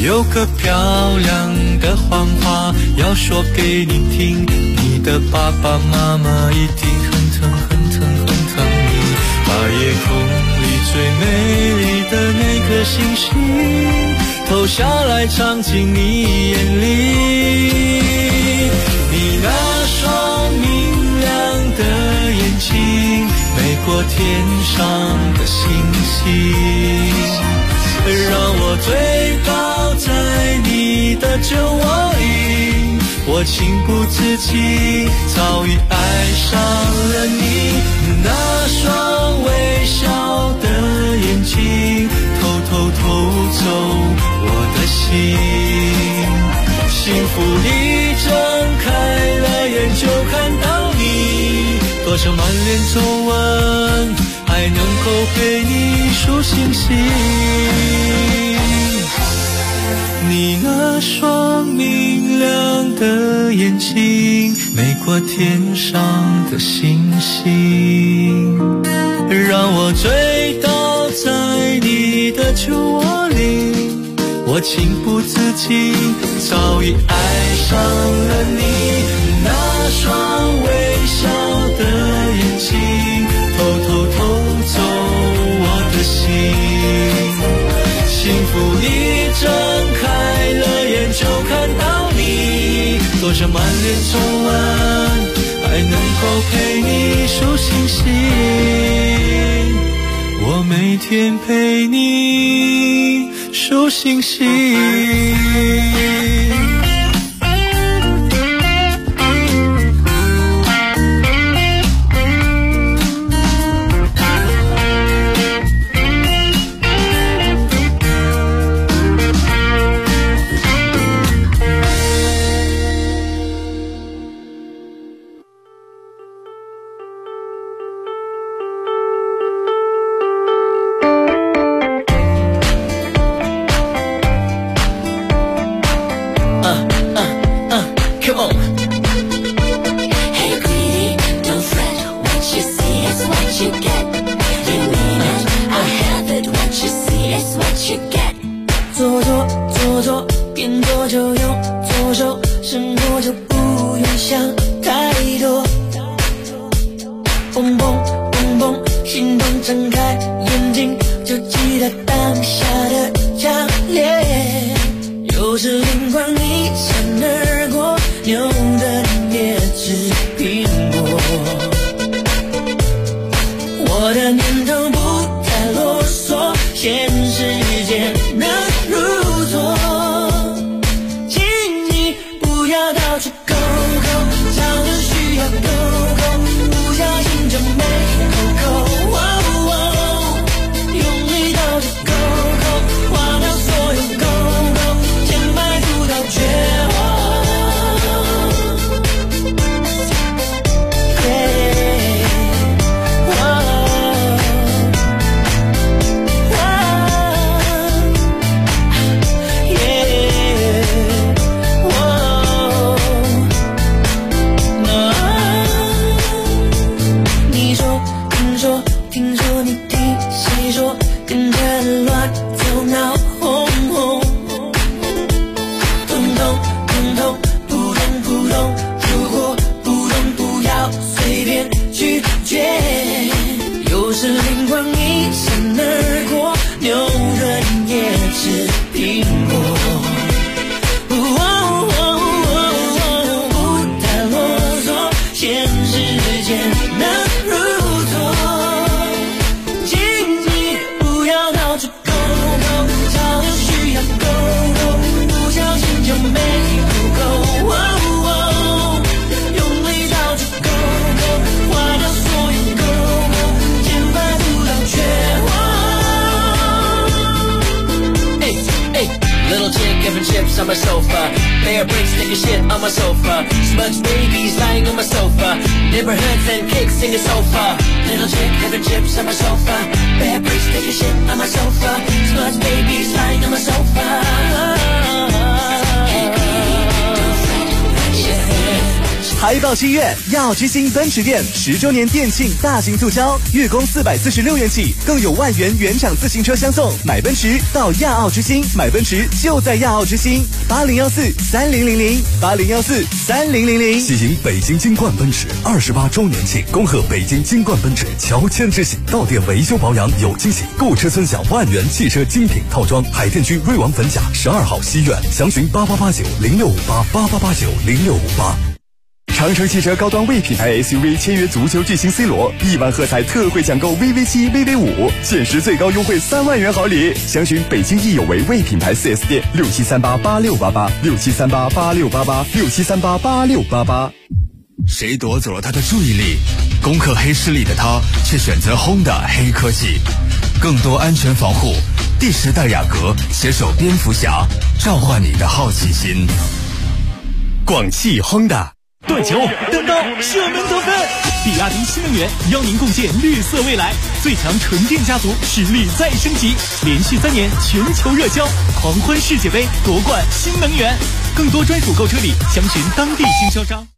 有个漂亮的谎话要说给你听，你的爸爸妈妈一定很疼很疼很疼你。把夜空里最美丽的那颗星星投下来藏进你眼里，你那双明亮的眼睛美过天上的星星，让我醉倒在你的酒窝里，我情不自禁早已爱上了你。那双微笑的眼睛偷偷偷走我的心，幸福一睁开了眼就看到你，多少满脸皱纹还能够陪你数星星。你那双明亮的眼睛美过天上的星星，让我醉倒在你的酒窝里，我情不自禁早已爱上了你。那双微笑的眼睛偷偷偷走我的心，幸福一睁开了眼就看到你，多少满脸皱纹还能够陪你数星星，我每天陪你数星星。 On my sofa, bear bricks, take a shit on my sofa. Smudge babies lying on my sofa. Neighborhoods and cakes singing sofa. Little chick having chips on my sofa. Bear bricks, take a shit on my sofa. Smudge babies lying on my sofa. 还开到7月，亚奥之星奔驰店10周年店庆大型促销，月供446元起，更有万元原厂自行车相送。买奔驰到亚奥之星，买奔驰就在亚奥之星，80143000，80143000。 喜迎北京金冠奔驰28周年庆，恭贺北京金冠奔驰乔迁之喜，到店维修保养有惊喜，购车尊享万元汽车精品套装。海淀区瑞王粉甲12号西苑，详询88890658，88890658。长城汽车高端 V 品牌 SUV 签约足球巨星 C 罗，1万喝彩特惠抢购 VV7、VV5，限时最高优惠3万元好礼。详询北京易有为 V 品牌 4S 店，67388688，67388688，67388688。 谁夺走了他的注意力？攻克黑势力的他，却选择 Honda 黑科技，更多安全防护。第10代雅阁携手蝙蝠侠，召唤你的好奇心。 广汽 Honda。 断球、单刀、射门得分，比亚迪新能源邀您共建绿色未来，最强纯电家族实力再升级，连续3年全球热销，狂欢世界杯夺冠新能源，更多专属购车礼详询当地经销商。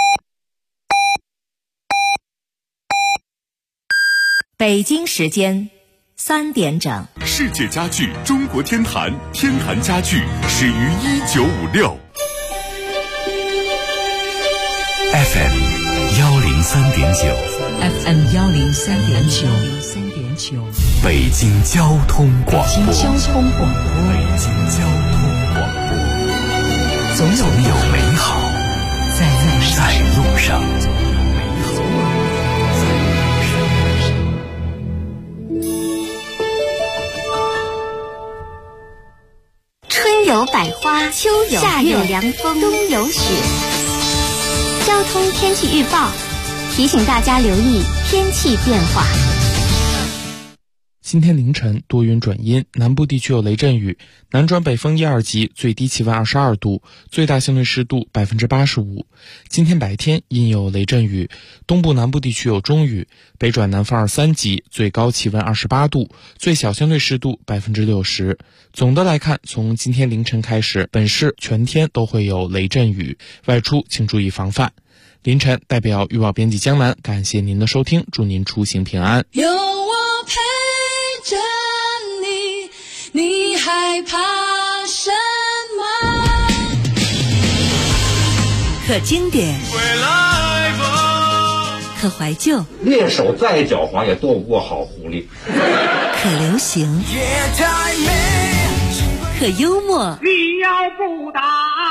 北京时间3点整， 世界家具中国天坛，天坛家具始于1956。 FM 103.9，FM 103.9， 北京交通广播， 北京交通广播， 总有美好在路上。 春有百花，秋有夏有凉风，冬有雪。交通天气预报提醒大家留意天气变化。 今天凌晨多云转阴，南部地区有雷阵雨，南转北风1、2级，最低气温22度，最大相对湿度85%。今天白天阴有雷阵雨，东部南部地区有中雨，北转南风2、3级，最高气温28度，最小相对湿度60%。总的来看，从今天凌晨开始，本市全天都会有雷阵雨，外出请注意防范。凌晨代表预报编辑江南，感谢您的收听，祝您出行平安。 有我陪着你，你害怕什么？ 可经典，可怀旧， 猎手再狡猾也斗不过好狐狸。 可流行，可幽默。 你要不打，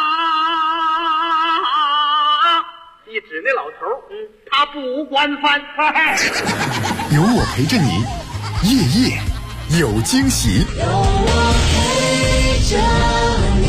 一指那老头，他不惯犯。 有我陪着你，夜夜有惊喜。 有我陪着你。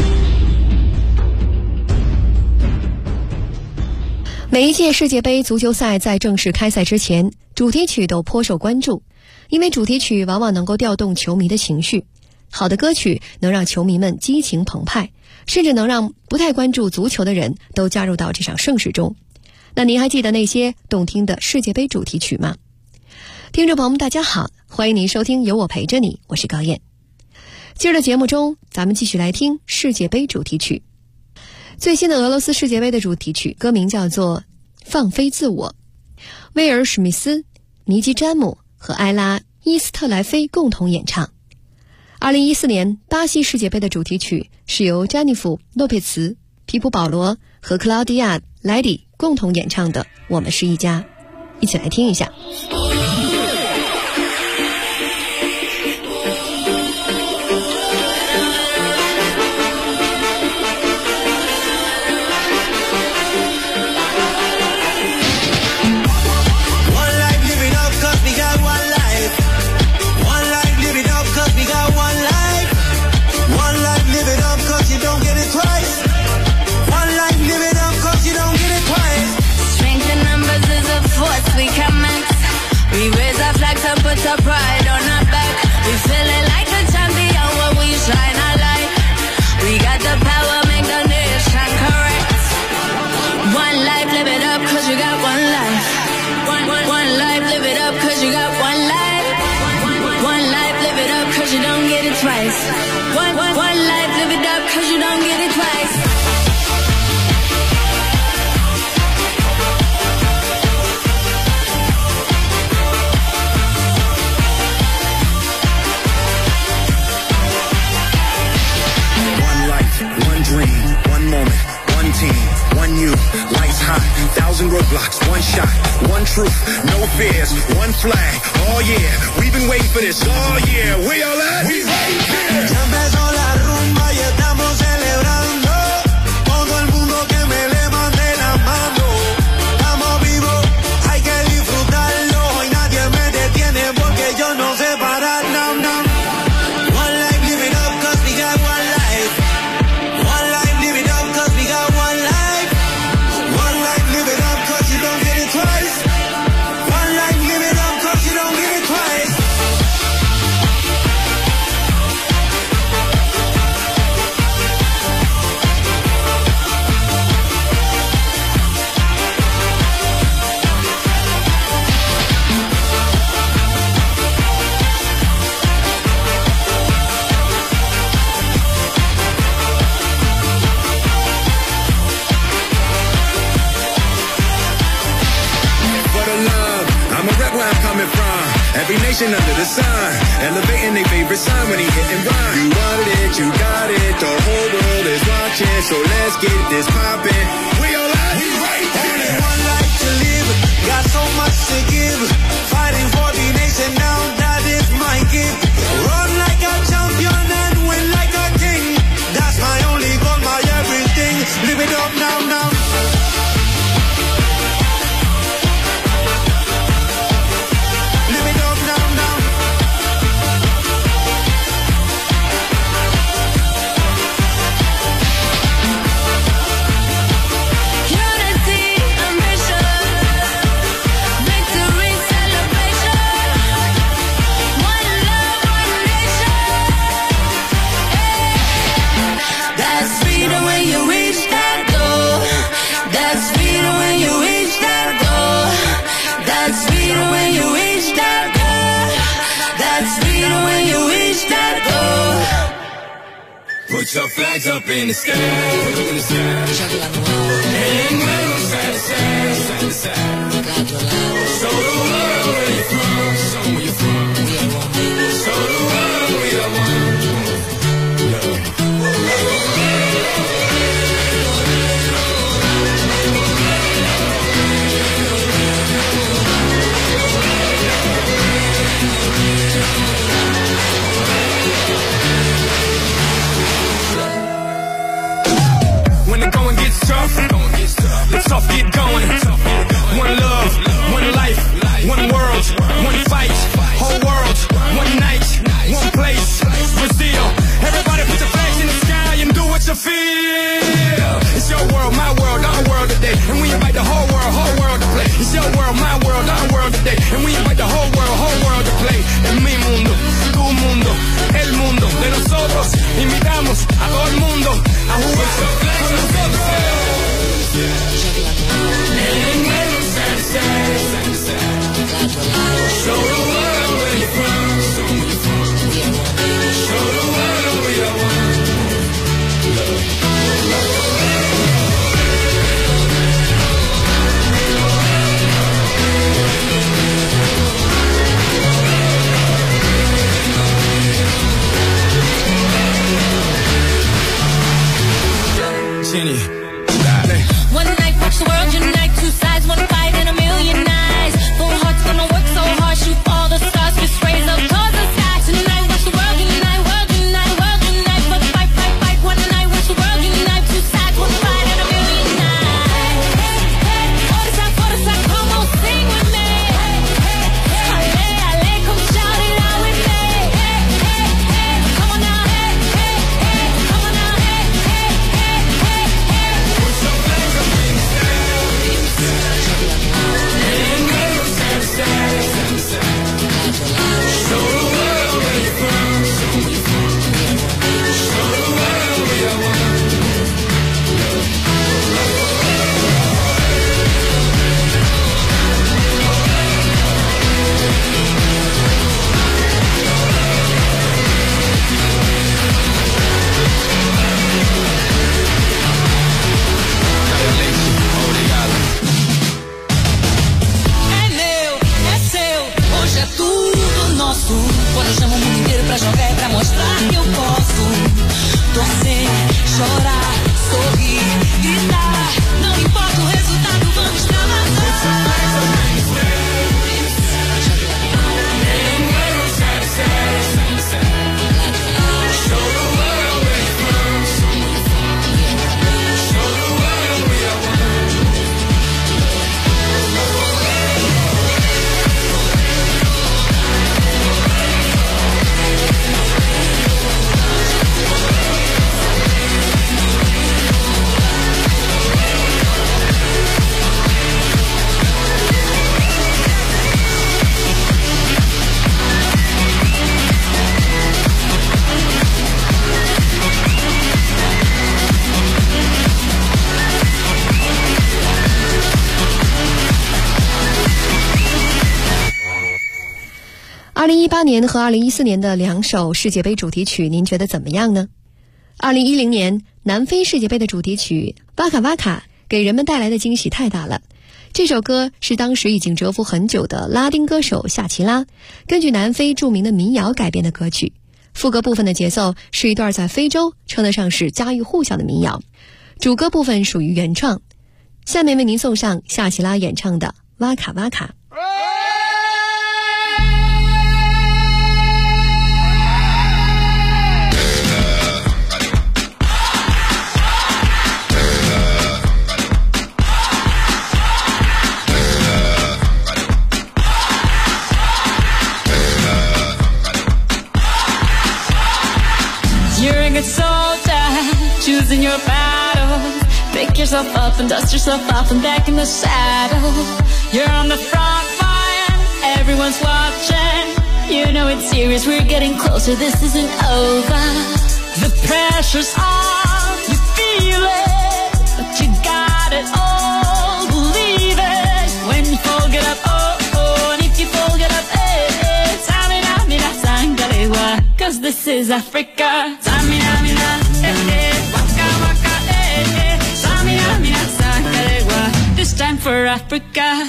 每一届世界杯足球赛在正式开赛之前，主题曲都颇受关注，因为主题曲往往能够调动球迷的情绪。好的歌曲能让球迷们激情澎湃，甚至能让不太关注足球的人都加入到这场盛事中。那您还记得那些动听的世界杯主题曲吗？听众朋友们大家好，欢迎您收听有我陪着你，我是高燕。今儿的节目中，咱们继续来听世界杯主题曲。最新的俄罗斯世界杯的主题曲歌名叫做《放飞自我》，威尔史密斯、尼基詹姆和埃拉伊斯特莱菲共同演唱。2014年巴西世界杯的主题曲是由詹妮弗·洛佩茨、皮普·保罗和克劳迪亚·莱迪共同演唱的《我们是一家》，一起来听一下。 Put our pride on our back. We feeling like a champion when we shine our light. We got the power, make the nation correct. One life, live it up, cause you got one life. One life, live it up, cause you got one life. One life, live it up, cause you don't get it twice. One life, live it up, cause you don't get it twice. 1,000 roadblocks, one shot, one truth, no fears, one flag. Oh yeah, we've been waiting for this all year. Where y'all at? We right here. Ya empezó la rumba y estamos celebrando. Todo el mundo que me levante la mano. Estamos vivos, hay que disfrutarlo. Y nadie me detiene porque yo no sé parar. No, no. One life, live it up, cause we got one life. One life, live it up, cause we got one life. One life, live it up, cause you don't get it twice. One life, live it up, cause you don't get it twice. Every nation under the sun, elevating their favorite sign when he hit and run. You wanted it, you got it, the whole world is watching, so let's get this poppin'. We all out, we right here. Only one life to live, got so much to give. Fighting for the nation now, that is my gift. Run like a champion and win like a king. That's my only goal, my everything. Live it up now, now. Put your flags up in the sky, in the sky. Hang low, side to side, side to side. Show the world where you're from, show where you're from. Show the world we are one. When the going gets tough, the tough get going. One love, one life, one world, one fight. Whole world, one night, one place. Brazil, everybody put your flags in the sky and do what you feel. It's your world, my world, our world today. And we invite the whole world to play. It's your world, my world, our world today. And we invite the whole world to play. En mi mundo, tu mundo, el mundo de nosotros. Invitamos a todo el mundo a jugar con nosotros. Show the world where you're from. Show the world we are one. Jenny, one night, watch the world unite. Two sides, one fight and a million eyes. Full hearts gonna work so hard, shoot all the stars, just raise up towards the sky. Tonight, watch the world unite, world unite, world unite. But fight, fight, fight, one night, watch the world unite. Two sides, one fight and a million eyes. For the side, come on, sing with me. Ale, ale, come shout it out with me. Come on now, come on now, 2018年和2014年的2首世界杯主题曲，您觉得怎么样呢？2010年南非世界杯的主题曲《哇卡哇卡》给人们带来的惊喜太大了。这首歌是当时已经蛰伏很久的拉丁歌手夏奇拉根据南非著名的民谣改编的歌曲。副歌部分的节奏是一段在非洲称得上是家喻户晓的民谣，主歌部分属于原创。下面为您送上夏奇拉演唱的《哇卡哇卡》。 Choosing your battle, pick yourself up and dust yourself off and back in the saddle. You're on the front line, everyone's watching. You know it's serious, we're getting closer, this isn't over. The pressure's on, you feel it, but you got it all, believe it. When you fall, get up, oh, oh, and if you fall, get up, eh, eh. Tamina, mina, sangalewa, cause this is Africa. Tamina, mina, eh, eh. This time for Africa.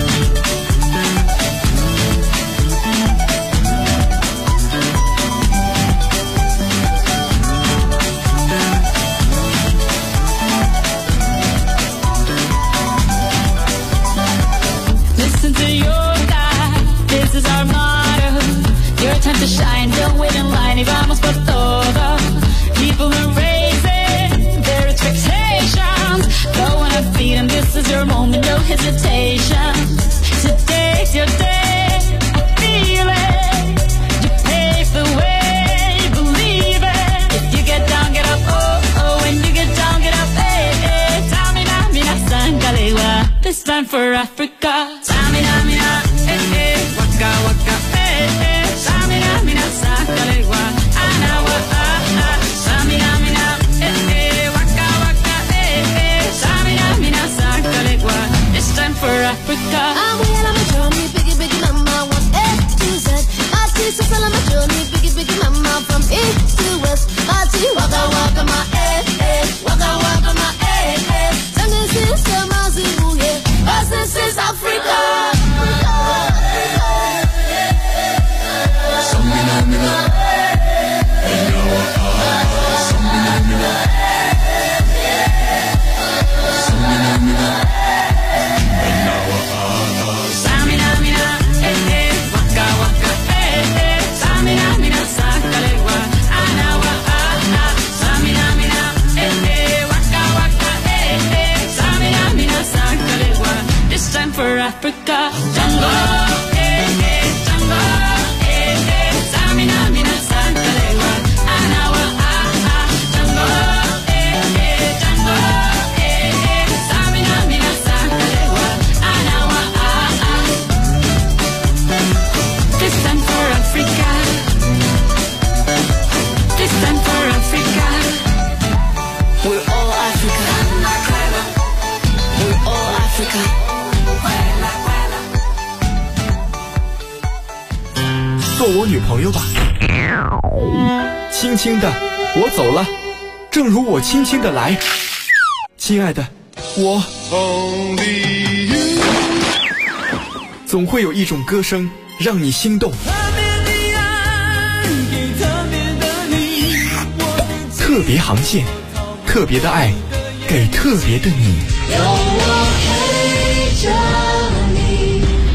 Listen to your God, this is our motto. Your time to shine, don't wait in line. Y vamos por todo. People are raising their expectations. Go on and feed them, this is your moment, no hesitation. Today's your day, I feel it. You pave the way, believe it. If you get down, get up, oh, oh. When you get down, get up, eh, eh. Tamina, mina, sangalewa. This time for Africa. Tamina, mina, eh, eh. Waka, waka, eh, eh. Tamina, mina, sangalewa. Anawa, ah, ah. Tamina, mina, eh, eh. Waka, waka, eh, eh. Tamina, mina, sangalewa. This time for Africa. I'm well on my journey, biggie, biggie, mama, from A to Z. My sister's on my journey, biggie, biggie, mama, from east to west. My tea, waka, waka, my eh, eh. Waka, waka, my eh, eh. Tango sister, my Zulu, yeah. Cause this is Africa. This time for Africa. Tango, eh, eh, tango, eh, eh. Samina, mina, sangalewa. Anawa, ah, ah. Tango, eh, eh, tango, eh, eh. Samina, mina, sangalewa. Anawa, ah, ah. This time for Africa. This time for Africa. We're all Africa. We're all Africa. 做我女朋友吧，轻轻的我走了，正如我轻轻的来，亲爱的，我总会有一种歌声让你心动，特别航线，特别的爱，给特别的你。 有我陪着你。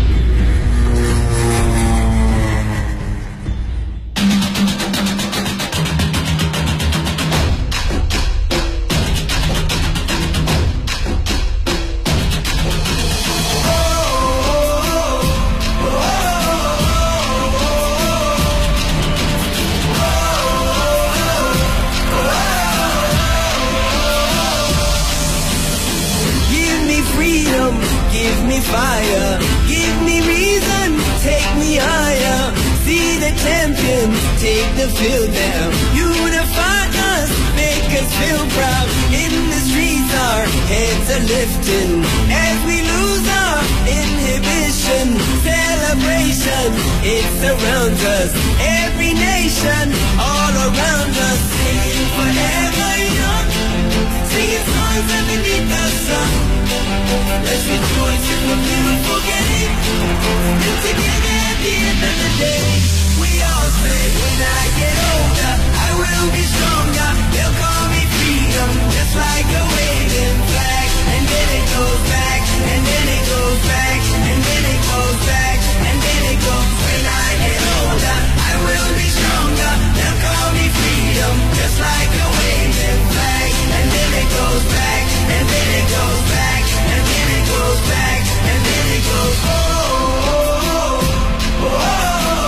Give me fire, give me reason, take me higher. See the champions, take the field down. Unify us, make us feel proud. In the streets our heads are lifting as we lose our inhibition. Celebration it surrounds us. Every nation all around us, singing forever young, singing songs underneath the sun. Let's rejoice in the beautiful game, and together at the end of the day, we all say, when I get older, I will be stronger. They'll call me freedom, just like a waving flag. And then it goes back, and then it goes back, and then it goes back, and then it goes. When I get older, I will be stronger. They'll call me freedom, just like a waving flag. And then it goes back, and then it goes back, and then it goes back, and then it goes. Oh, oh, oh, oh, oh.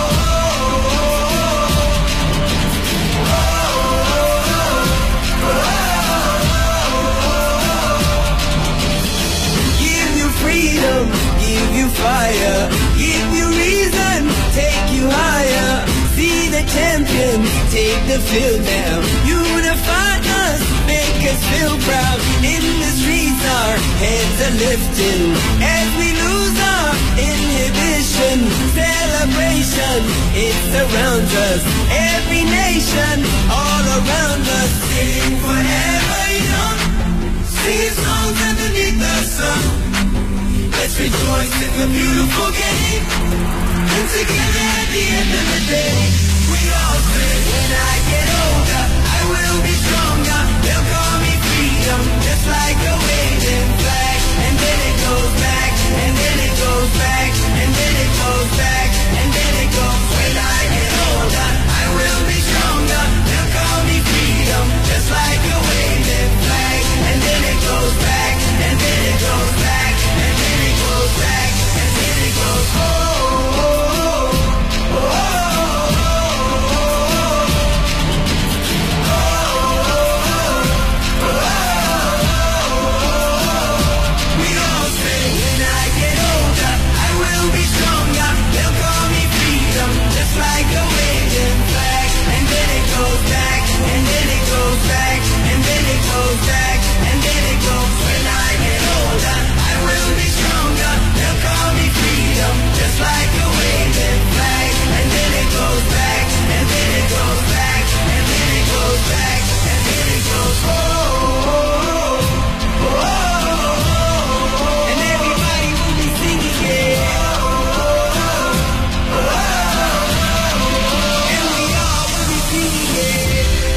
Freedom, give you fire, give you reason, take you higher. See the champions, take the field now. Unify us, make us feel proud. In the streets our heads are lifting as we lose our inhibition. Celebration, it surrounds us. Every nation, all around us, sing forever young, singing songs underneath the sun. Let's rejoice in the beautiful game, and together at the end of the day, we all say, when I get older, I will be stronger. They'll call me freedom, just like a waving flag. And then it goes back, and then it goes back, and then it goes back, and then it goes. When I get older, I will be stronger. They'll call me freedom, just like a waving flag. And then it goes back, and then it goes back. Back, and then it goes, oh, oh, oh, oh, we all say, when I get older, I will be stronger. They'll call me freedom, just like a waving flag. And then it goes back, and then it goes back, and then it goes back, and then it goes. When I get older, I will be stronger. They'll call me freedom, just like a waving flag. And then it goes back, and then it goes back, and then it goes back, and then it goes, oh, oh, oh, oh, oh. And everybody will be singing, yeah. Oh, oh, oh. And we all will be singing, yeah.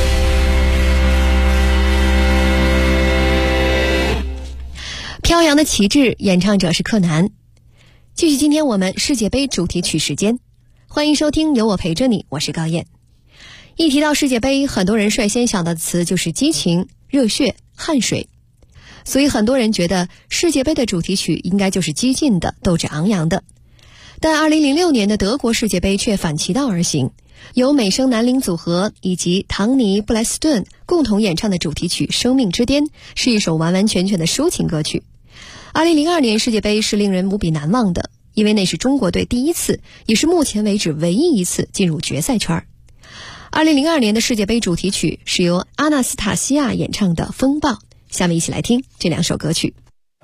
飘扬的旗帜，演唱者是柯南。继续今天我们世界杯主题曲时间，欢迎收听有我陪着你，我是高燕。一提到世界杯，很多人率先想到的词就是激情、热血、汗水，所以很多人觉得世界杯的主题曲应该就是激进的、斗志昂扬的。但2006年的德国世界杯却反其道而行，由美声男领组合以及唐尼·布莱斯顿共同演唱的主题曲《生命之巅》是一首完完全全的抒情歌曲。2002年世界杯是令人无比难忘的，因为那是中国队第一次，也是目前为止唯一一次进入决赛圈。2002年的世界杯主题曲是由阿纳斯塔西亚演唱的《风暴》，下面一起来听这两首歌曲。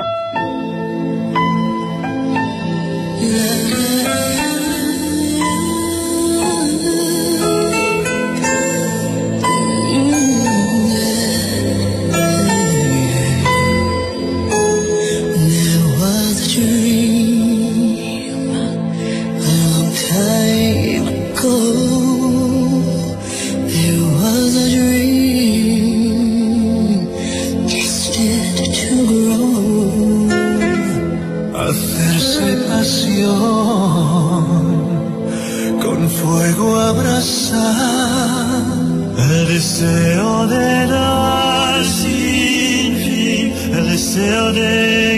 Con fuego abrazar el deseo de dar sin fin, el deseo de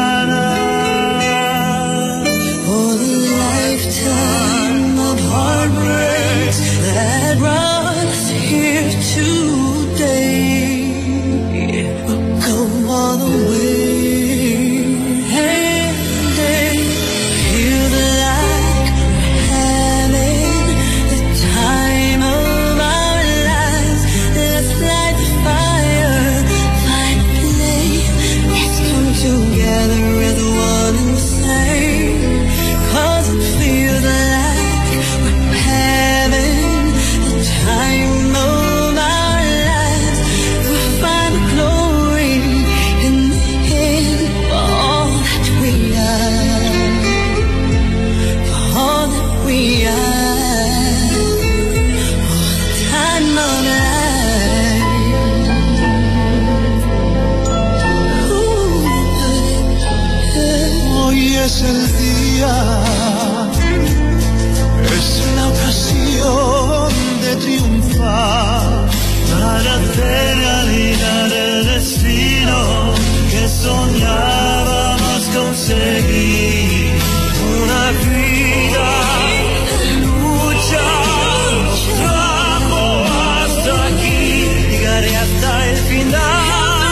ganar. Oh, the lifetime of heartbreaks that brought us here today will come all the way. Together fe realidad el destino que soñábamos conseguir. Una vida de lucha nos trajo hasta aquí, llegaré hasta el final.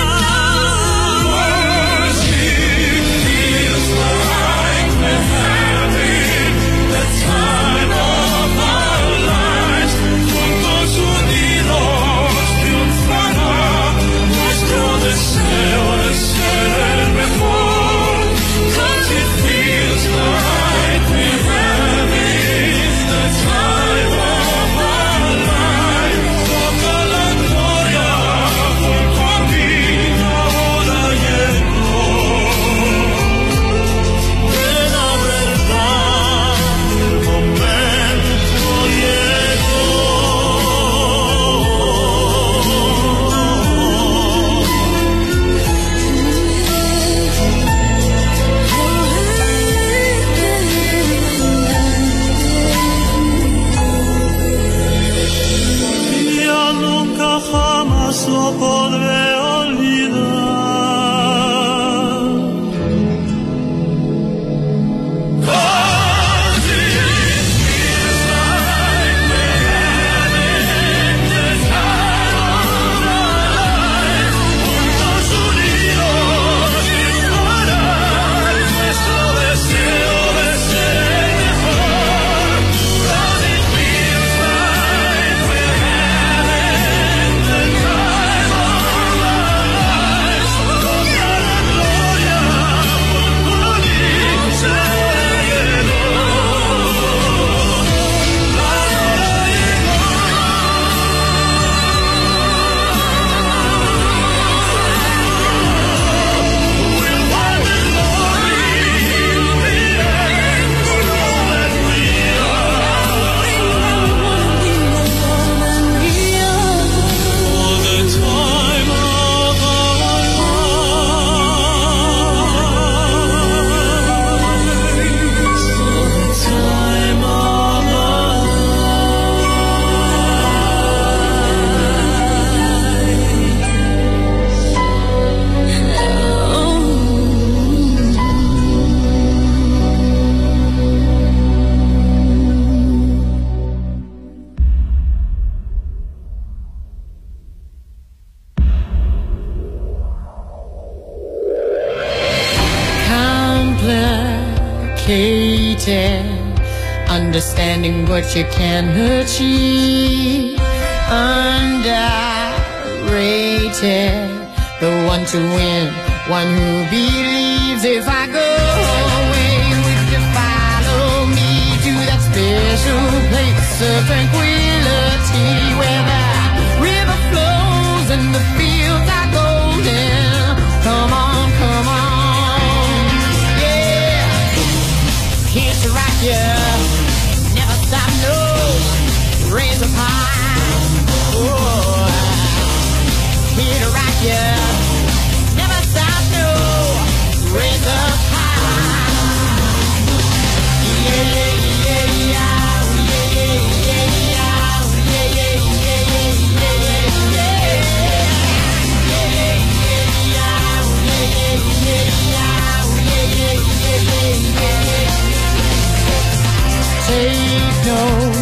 Lo podré olvidar. Understanding what you can achieve. Underrated, the one to win, one who believes. If I go away, would you follow me to that special place of tranquility where the river flows and the fields are golden? Come on, come on, yeah. Here to rock you. Raise up high, oh, here to rock you, never stop, no, raise up high, yeah, yeah, yeah, yeah, yeah, yeah, yeah, yeah, yeah, yeah, yeah,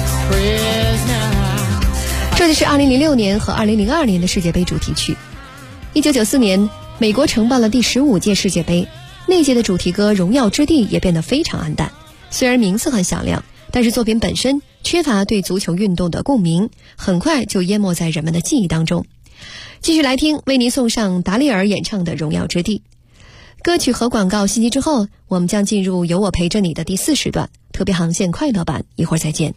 这就是2006年和2002年的世界杯主题曲。1994年，美国承办了第15届世界杯，那届的主题歌《荣耀之地》也变得非常黯淡。虽然名字很响亮，但是作品本身缺乏对足球运动的共鸣，很快就淹没在人们的记忆当中。继续来听，为您送上达利尔演唱的《荣耀之地》。歌曲和广告信息之后，我们将进入有我陪着你的第4时段特别航线快乐版，一会儿再见。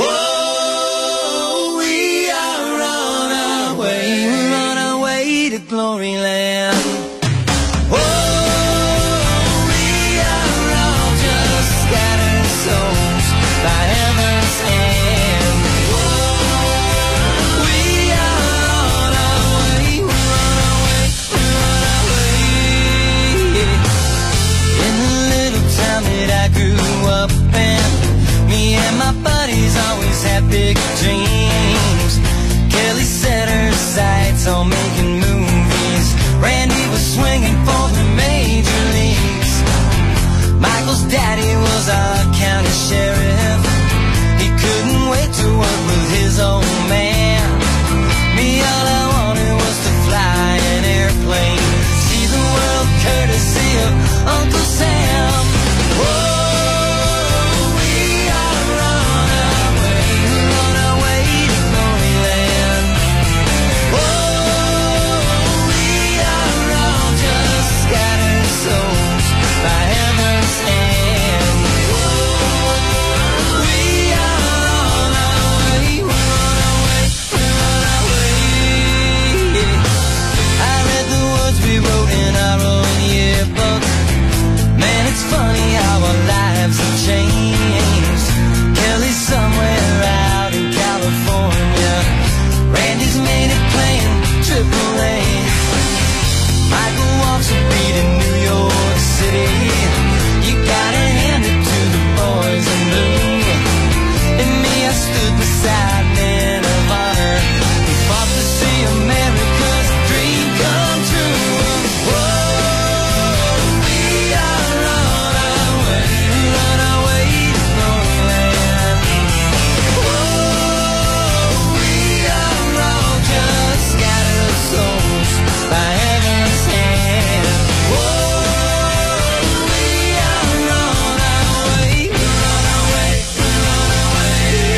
Glory land. Oh, we are all just scattered souls by heaven's hand. Oh, we are on our way, run away, run away. In the little town that I grew up in, me and my buddies always had big dreams. Kelly set her aside lights on making movies. Randy was swinging for the major leagues. Michael's daddy was our county sheriff. He couldn't wait to work with his old man. Me, all I wanted was to fly an airplane, see the world courtesy of Uncle Sam. Whoa, we are on our way to glory land. Whoa, we are all just scattered souls by heaven's hand. Whoa, we are on our way, we're on our way, we're on our way. I read the words we wrote in our own yearbook. Man, it's funny how our lives have changed. Kelly's somewhere out in California. Randy's made it playing AAA. Michael walks a beat in New York City. You gotta hand it to the boys in blue. And me, I stood beside men of honor who fought to see America's dream come true. Whoa, we are on our way to glory land. Whoa, we are all just scattered souls by heaven's hand. Whoa, we are on our way, we're on our way, we're on our way.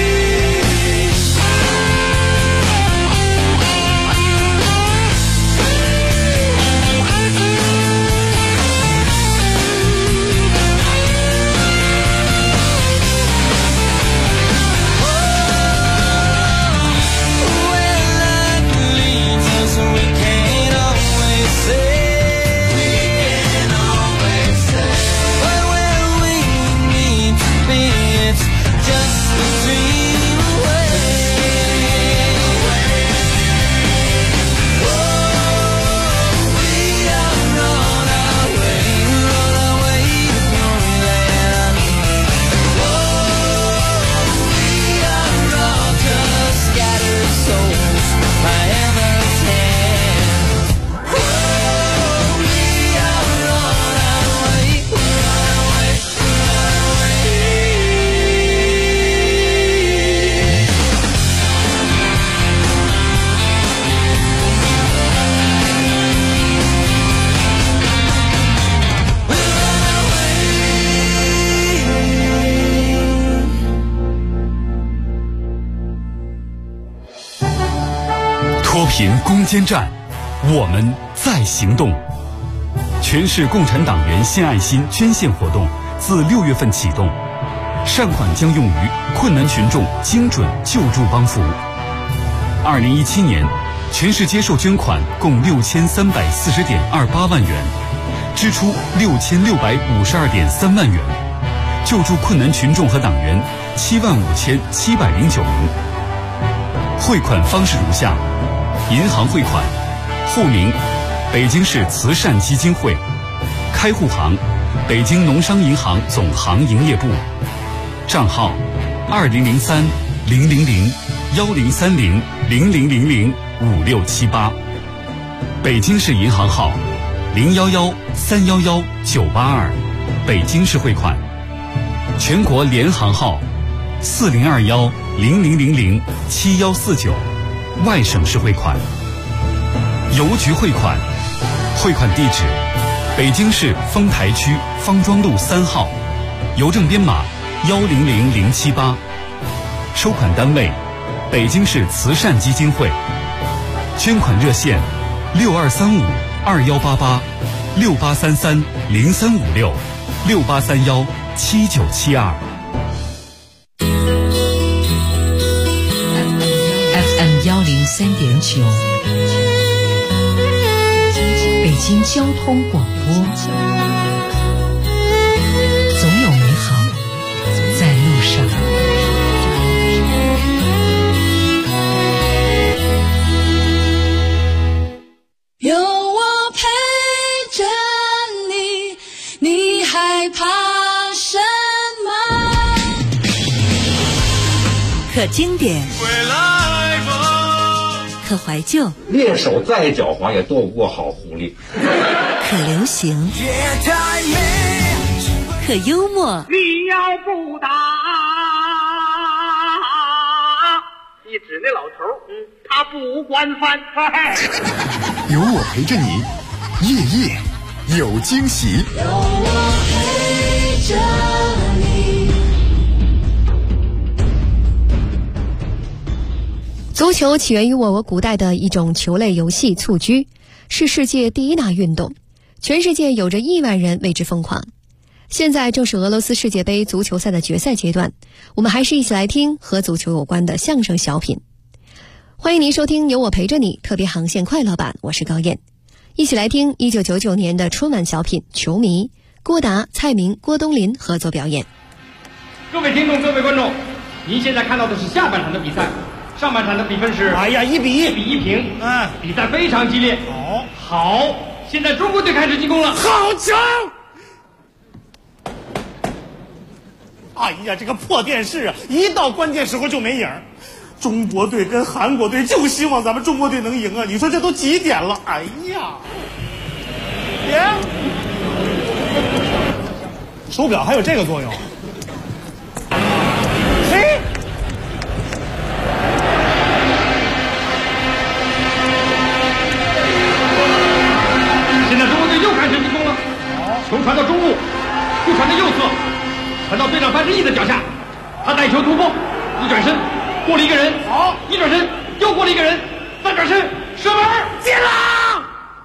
We can't always say, but where we need to be, it's just a dream away. Whoa, we are on our way to glory land. Whoa, we are all just scattered souls by heaven's hand. Whoa, we are on our way, we're on our way, we're on our way. 脱贫攻坚战，我们在行动。全市共产党员献爱心捐献活动自6月份启动，善款将用于困难群众精准救助帮扶。2017年，全市接受捐款共6340.28万元，支出6652.3万元，救助困难群众和党员75709名。汇款方式如下：银行汇款，户名北京市慈善基金会，开户行北京农商银行总行营业部，账号2003-000-1030-0000-5678，北京市银行号011-311-982，北京市汇款，全国联行号4021-0000-7149，外省市汇款。邮局汇款，汇款地址北京市丰台区方庄路3号，邮政编码100078，收款单位北京市慈善基金会，捐款热线6235-2833-0356-6831-7972。 FM 103.9，北京交通广播，总有美好在路上。 有我陪着你，你害怕什么？ 可经典， 可怀旧， 猎手再狡猾也斗不过好狐狸。 可流行，可幽默。 你要不打，一指那老头，他不管饭。 有我陪着你，夜夜有惊喜。 有我陪着你。 足球起源于我国古代的一种球类游戏蹴鞠，是世界第一大运动，全世界有着亿万人为之疯狂。现在正是俄罗斯世界杯足球赛的决赛阶段，我们还是一起来听和足球有关的相声小品。欢迎您收听有我陪着你特别航线快乐版，我是高燕。一起来听1999年的春晚小品《球迷》，郭达、蔡明、郭冬临合作表演。 各位听众，各位观众，您现在看到的是下半场的比赛，上半场的比分是1比1平。比赛非常激烈。好，现在中国队开始进攻了。 好球！哎呀，这个破电视啊，一到关键时候就没影儿。中国队跟韩国队就希望咱们中国队能赢啊！你说这都几点了？哎呀，手表还有这个作用？嘿， 现在中国队又开始进攻了。球传到中路，又传到右侧，传到队长范志毅的脚下，他带球突破，一转身。过了一个人，好，一转身又过了一个人，再转身射门进了，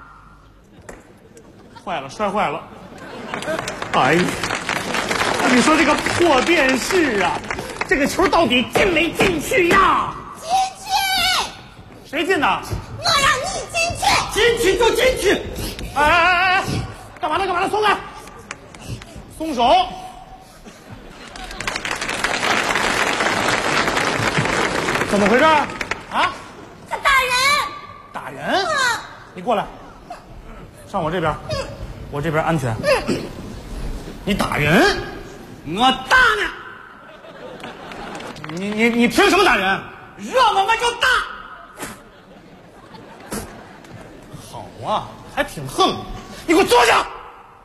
坏了，摔坏了！哎呀，你说这个破电视啊，这个球到底进没进去呀？ 进去！ 谁进的？ 我让你进去！ 进去就进去！哎，干嘛呢？干嘛呢？松开！松手！怎么回事啊？ 他打人！ 打人？你过来，上我这边，我这边安全。你打人？我打呢？你凭什么打人？ 热我就打。 好啊，还挺横。你给我坐下。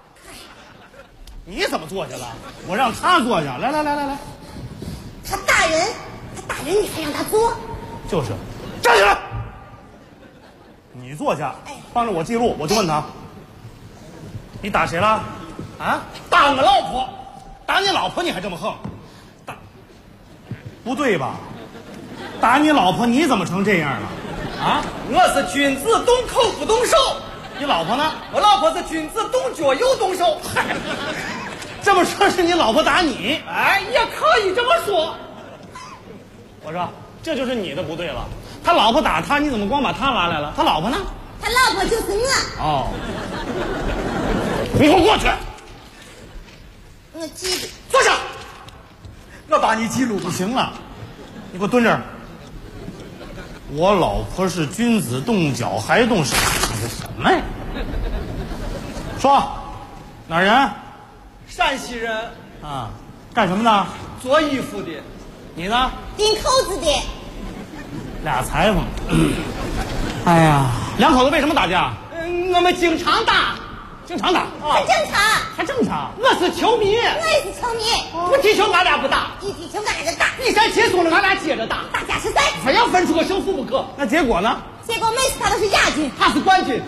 你怎么坐下了？我让他坐下。来。 他打人。打人你还让他坐？ 就是，站起来！你坐下，帮着我记录。我就问他，你打谁了？啊？打我老婆！打你老婆你还这么横？打，不对吧？打你老婆你怎么成这样了？ 啊？我是君子动口不动手。 你老婆呢？ 我老婆是君子动脚又动手。 这么说是你老婆打你？ 哎，也可以这么说。 我说，这就是你的不对了。他老婆打他，你怎么光把他拉来了？他老婆呢？ 他老婆就是我。 哦，你给我过去！ 我记得。 坐下。 我把你记录不行了，你给我蹲这儿。我老婆是君子动脚还动手，这什么呀？说，哪儿人？ 陕西人。 啊，干什么的？ 做衣服的。 你呢？ 钉扣子的。 俩裁缝。哎呀，两口子为什么打架？ 我们经常打。 经常打？ 很正常。 还正常？ 我是球迷。 我也是球迷。 不踢球俺俩不打。 一踢球俺俩就打。 比赛结束了俺俩接着打。 打加时赛。 非要分出个胜负不可。 那结果呢？ 结果每次他都是亚军， 他是冠军。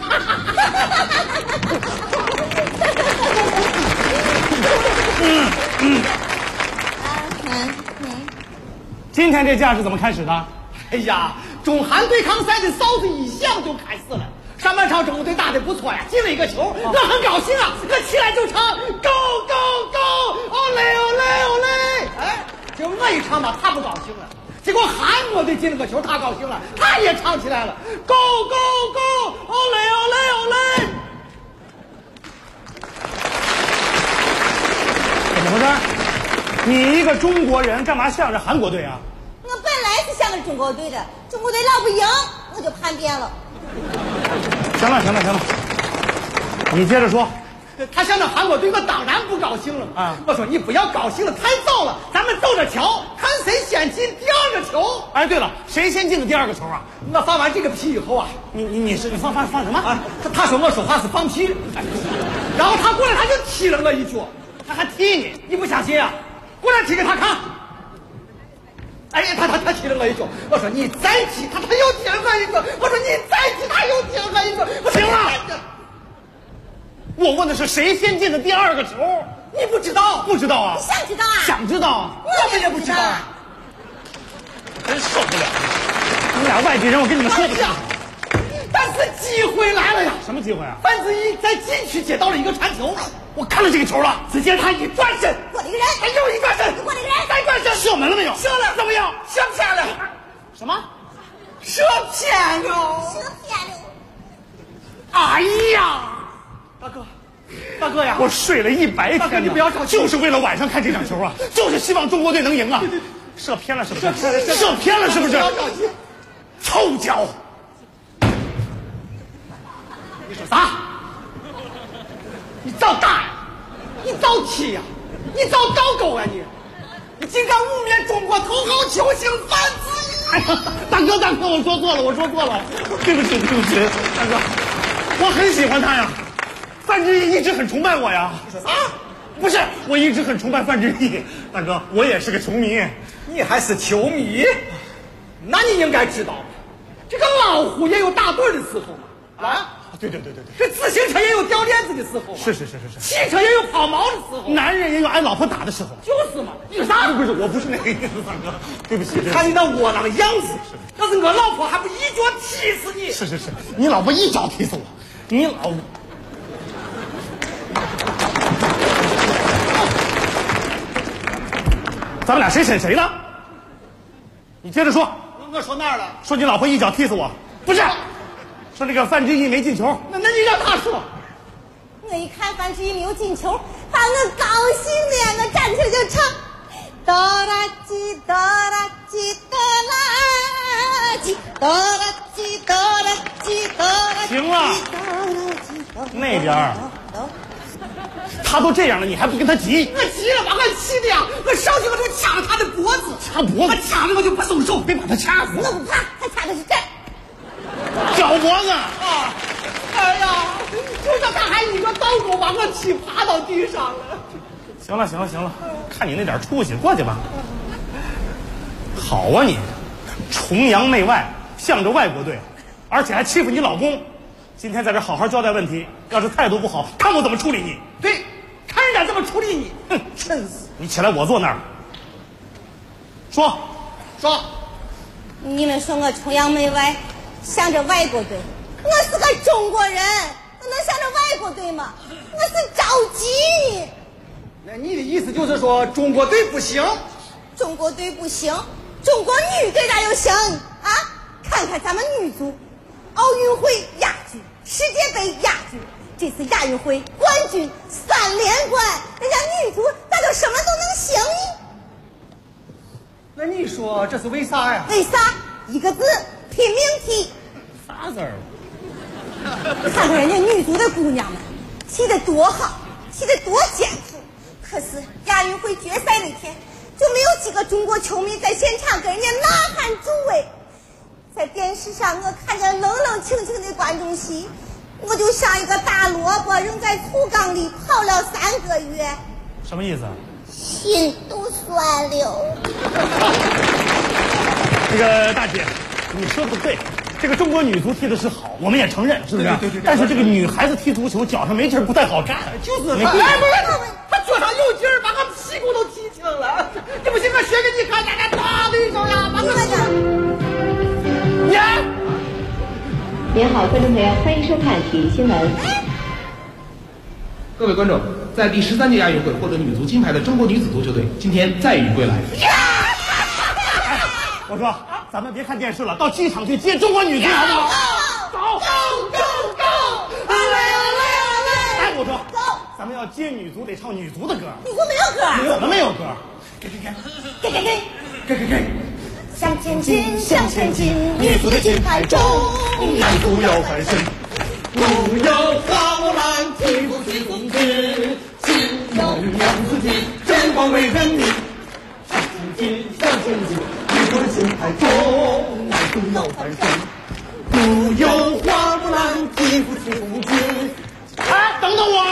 今天这架是怎么开始的？ 哎呀，中韩对抗赛的哨子一响就开始了。上半场中国队打得不错呀，进了一个球，我很高兴啊，我起来就唱 Go Go Go， 哦嘞哦嘞哦嘞！哎，就我一唱吧，他不高兴了。结果韩国队进了个球，他高兴了，他也唱起来了 Go Go Go， 哦嘞哦嘞哦嘞！ 怎么回事？你一个中国人，干嘛向着韩国队啊？ 我本来是向着中国队的，中国队老不赢，我就叛变了。 行了，你接着说。 他向那韩国队，我当然不高兴了啊！我说你不要高兴了，太早了，咱们走着瞧，看谁先进第二个球。 哎，对了，谁先进的第二个球啊？ 我放完这个屁以后啊， 你放什么啊？他说我说话是放屁，然后他过来他就踢了我一脚， 他还踢你， 你不相信啊？过来踢给他看。哎呀，他踢了我一脚，我说你再踢，他又踢了我一脚，我说你再踢，他又踢了我一脚，我行了。我问的是谁先进的第二个球， 你不知道？ 不知道啊？ 你想知道啊？ 想知道， 我们也不知道。 真受不了！你们俩外地人，我跟你们说不下。 但是机会来了呀！ 什么机会啊？ 范志毅在禁区接到了一个传球， 我看了这个球了。 只见他一转身， 过了一个人， 他又一转身， 过了一个人， 再转身， 射门了没有？ 射了， 怎么样？ 射偏了。 什么？ 射偏了。 射偏了。 哎呀，大哥呀！ 我睡了100天， 大哥你不要着急， 就是为了晚上看这场球啊，就是希望中国队能赢啊。射偏了是不是？射偏了是不是？ 不要着急， 臭脚！ 你说啥？你造大呀？你造踢呀？你造倒钩啊你？你竟敢污蔑中国头号球星范志毅！ 哎呀，大哥，我说错了，对不起，大哥，我很喜欢他呀。范志毅一直很崇拜我呀！ 你说啥？ 不是，我一直很崇拜范志毅。大哥，我也是个球迷。 你还是球迷？那你应该知道，这个老虎也有打盹的时候嘛。啊？ 对。 这自行车也有掉链子的时候。 是。 汽车也有抛锚的时候。 男人也有挨老婆打的时候。 就是嘛。你说啥？ 不是，我不是那个意思，大哥，对不起。 看你那窝囊样子，要是我老婆还不一脚踢死你？ 是，你老婆一脚踢死我，你老。咱们俩谁审谁了？你接着说。 我说哪儿了？ 说你老婆一脚踢死我，不是？说那个范志毅没进球， 那你让他说。 我一看范志毅没有进球，把我高兴的呀，我站起来就唱。哆啦叽哆啦叽哆啦叽哆啦叽哆啦叽哆啦。 行了，那边他都这样了，你还不跟他急？ 我急了，把我气的呀！我上去我就掐了他的脖子， 掐脖子， 他掐了我就不松手， 别把他掐死。 我不怕，他掐的是这儿， 脚脖子。 啊！哎呀，就这他还一个倒钩把我气趴到地上了。 行了，看你那点出息，过去吧。好啊你，崇洋媚外，向着外国队，而且还欺负你老公。今天在这好好交代问题，要是态度不好，看我怎么处理你。 对，看人家怎么处理你。 哼，真是！你起来，我坐那儿。说。 你们说我崇洋媚外，向着外国队，我是个中国人，我能向着外国队吗？我是着急。 那你的意思就是说中国队不行？ 中国队不行，中国女队咋又行啊？看看咱们女足，奥运会亚军，世界杯亚军，这次亚运会冠军，3连冠，人家女足咋就什么都能行呢？ 那你说这是为啥呀？ 为啥？一个字，拼命踢。 啥字儿？ 看看人家女足的姑娘们，踢得多好，踢得多艰苦。可是亚运会决赛那天，就没有几个中国球迷在现场跟人家呐喊助威。在电视上我看见冷冷清清的观众席，我就像一个大萝卜扔在醋缸里泡了3个月。 什么意思？ 心都酸了。 这个大姐，你说的对，这个中国女足踢的是好，我们也承认，是不是？ 对。 但是这个女孩子踢足球脚上没劲儿，不太好站。 就是他，不是，他脚上有劲儿，把我屁股都踢青了。你不信，我学给你看，大家打的一手呀，把我您好，观众朋友，欢迎收看体育新闻。 各位观众，在第13届亚运会获得女足金牌的中国女子足球队今天再遇归来。 我说，咱们别看电视了，到机场去接中国女足好不好？走！哎，我说，咱们要接女足得唱女足的歌。 女足没有歌？ 怎么没有歌？ 给。向前进，向前进，女足的金牌中， 男足要翻身， 不要花木兰，踢不去中间。 广为人民。向前进，一颗心太重，难度要翻身。不有花木兰，替父亲父亲。 哎，等等我！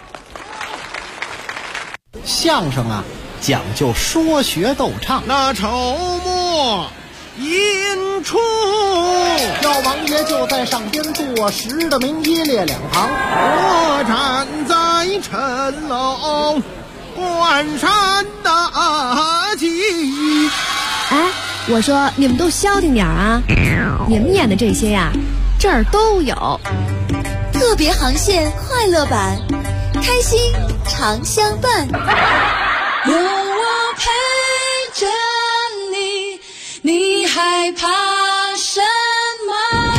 相声啊，讲究说学逗唱。 那筹末引出， 小王爷就在上边坐实的名一列两行。 我站在城楼关山大吉。 哎，我说你们都消停点啊！你们演的这些呀，这儿都有。 特别航线快乐版，开心常相伴。 有我陪着你，你害怕什么？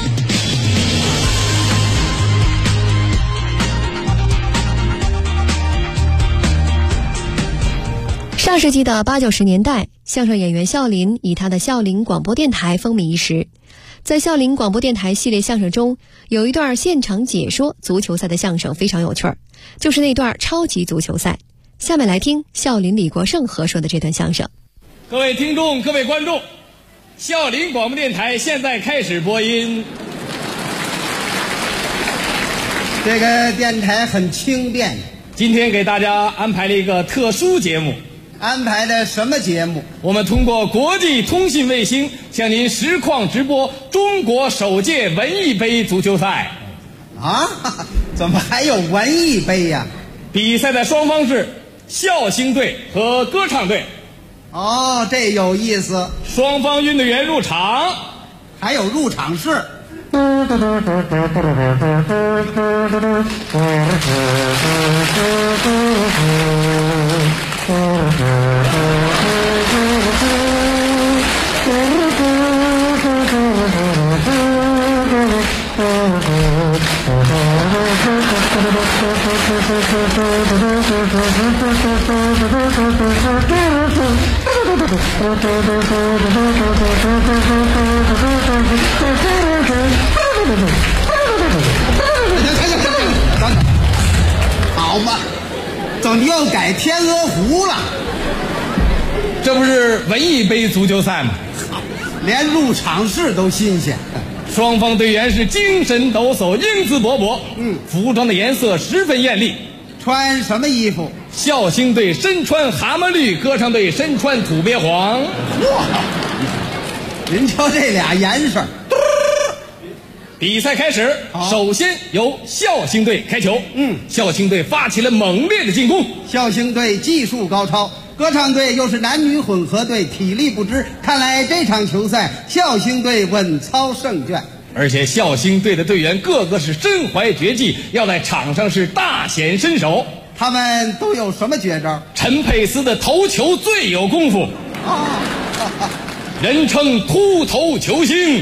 上世纪的80、90年代，相声演员笑林以他的笑林广播电台风靡一时。在笑林广播电台系列相声中，有一段现场解说足球赛的相声非常有趣儿，就是那段超级足球赛。下面来听笑林李国盛合说的这段相声。 各位听众，各位观众，笑林广播电台现在开始播音。 这个电台很轻便。 今天给大家安排了一个特殊节目。 安排的什么节目？ 我们通过国际通信卫星向您实况直播中国首届文艺杯足球赛。 啊？怎么还有文艺杯呀？ 比赛的双方是笑星队和歌唱队。 哦，这有意思。 双方运动员入场， 还有入场式。好嘛，怎么又改天鹅湖了？ 这不是文艺杯足球赛吗？ 连入场式都新鲜。 双方队员是精神抖擞，英姿勃勃。服装的颜色十分艳丽。 穿什么衣服？ 笑星队身穿蛤蟆绿，歌唱队身穿土鳖黄。 哇！您瞧这俩颜色。 比赛开始，首先由笑星队开球。笑星队发起了猛烈的进攻。 笑星队技术高超，歌唱队又是男女混合队，体力不支。看来这场球赛笑星队稳操胜券。 而且笑星队的队员个个是身怀绝技，要在场上是大显身手。 他们都有什么绝招？ 陈佩斯的头球最有功夫，人称秃头球星。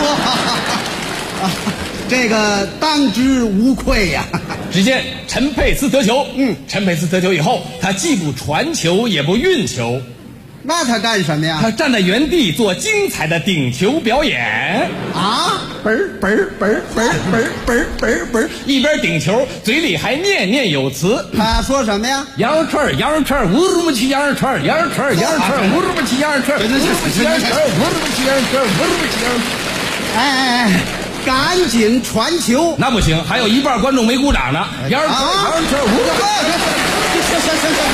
这个当之无愧呀！ 只见陈佩斯得球，陈佩斯得球以后，他既不传球也不运球， 那他干什么呀？ 他站在原地做精彩的顶球表演啊！嘣嘣嘣嘣嘣嘣嘣嘣， 一边顶球，嘴里还念念有词。 他说什么呀？ 羊串羊串，乌鲁木齐羊串，羊串羊串，乌鲁木齐羊串，乌鲁木齐羊串，乌鲁木齐羊串，乌鲁木齐羊串。 哎，赶紧传球！ 那不行，还有一半观众没鼓掌呢。羊串羊串，乌鲁木齐。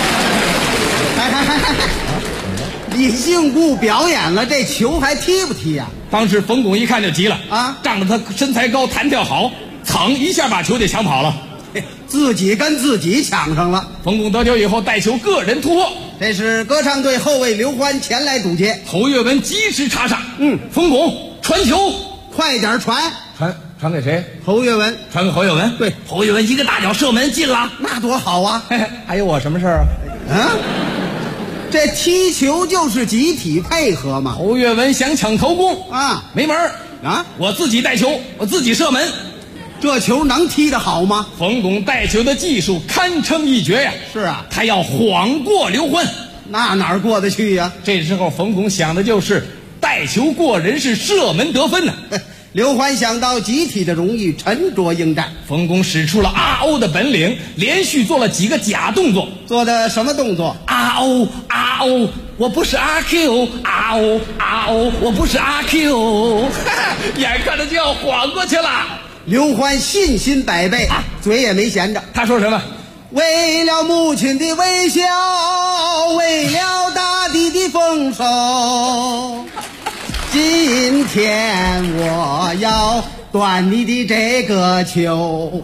行。李靖固表演了，这球还踢不踢呀？ 当时冯巩一看就急了啊， 仗着他身材高，弹跳好，噌一下把球给抢跑了， 自己跟自己抢上了。 冯巩得球以后带球个人突破， 这是歌唱队后卫刘欢前来堵截， 侯跃文及时插上，冯巩传球， 快点传给谁？ 侯跃文， 传给侯跃文。 对， 侯跃文一个大脚射门进了， 那多好啊！ 还有我什么事儿啊？这踢球就是集体配合嘛。 侯跃文想抢头功啊， 没门儿啊！ 我自己带球，我自己射门， 这球能踢得好吗？ 冯巩带球的技术堪称一绝呀！ 是啊， 他要晃过刘欢， 那哪儿过得去呀？ 这时候冯巩想的就是带球过人，是射门得分呢。 刘欢想到集体的荣誉，沉着应战。 冯巩使出了RO的本领，连续做了几个假动作。 做的什么动作 ？RO，我不是阿 Q，RO，我不是阿 Q， 眼看着就要缓过去了。 刘欢信心百倍，嘴也没闲着。 他说什么？ 为了母亲的微笑，为了大地的丰收，今天我要断你的这个球。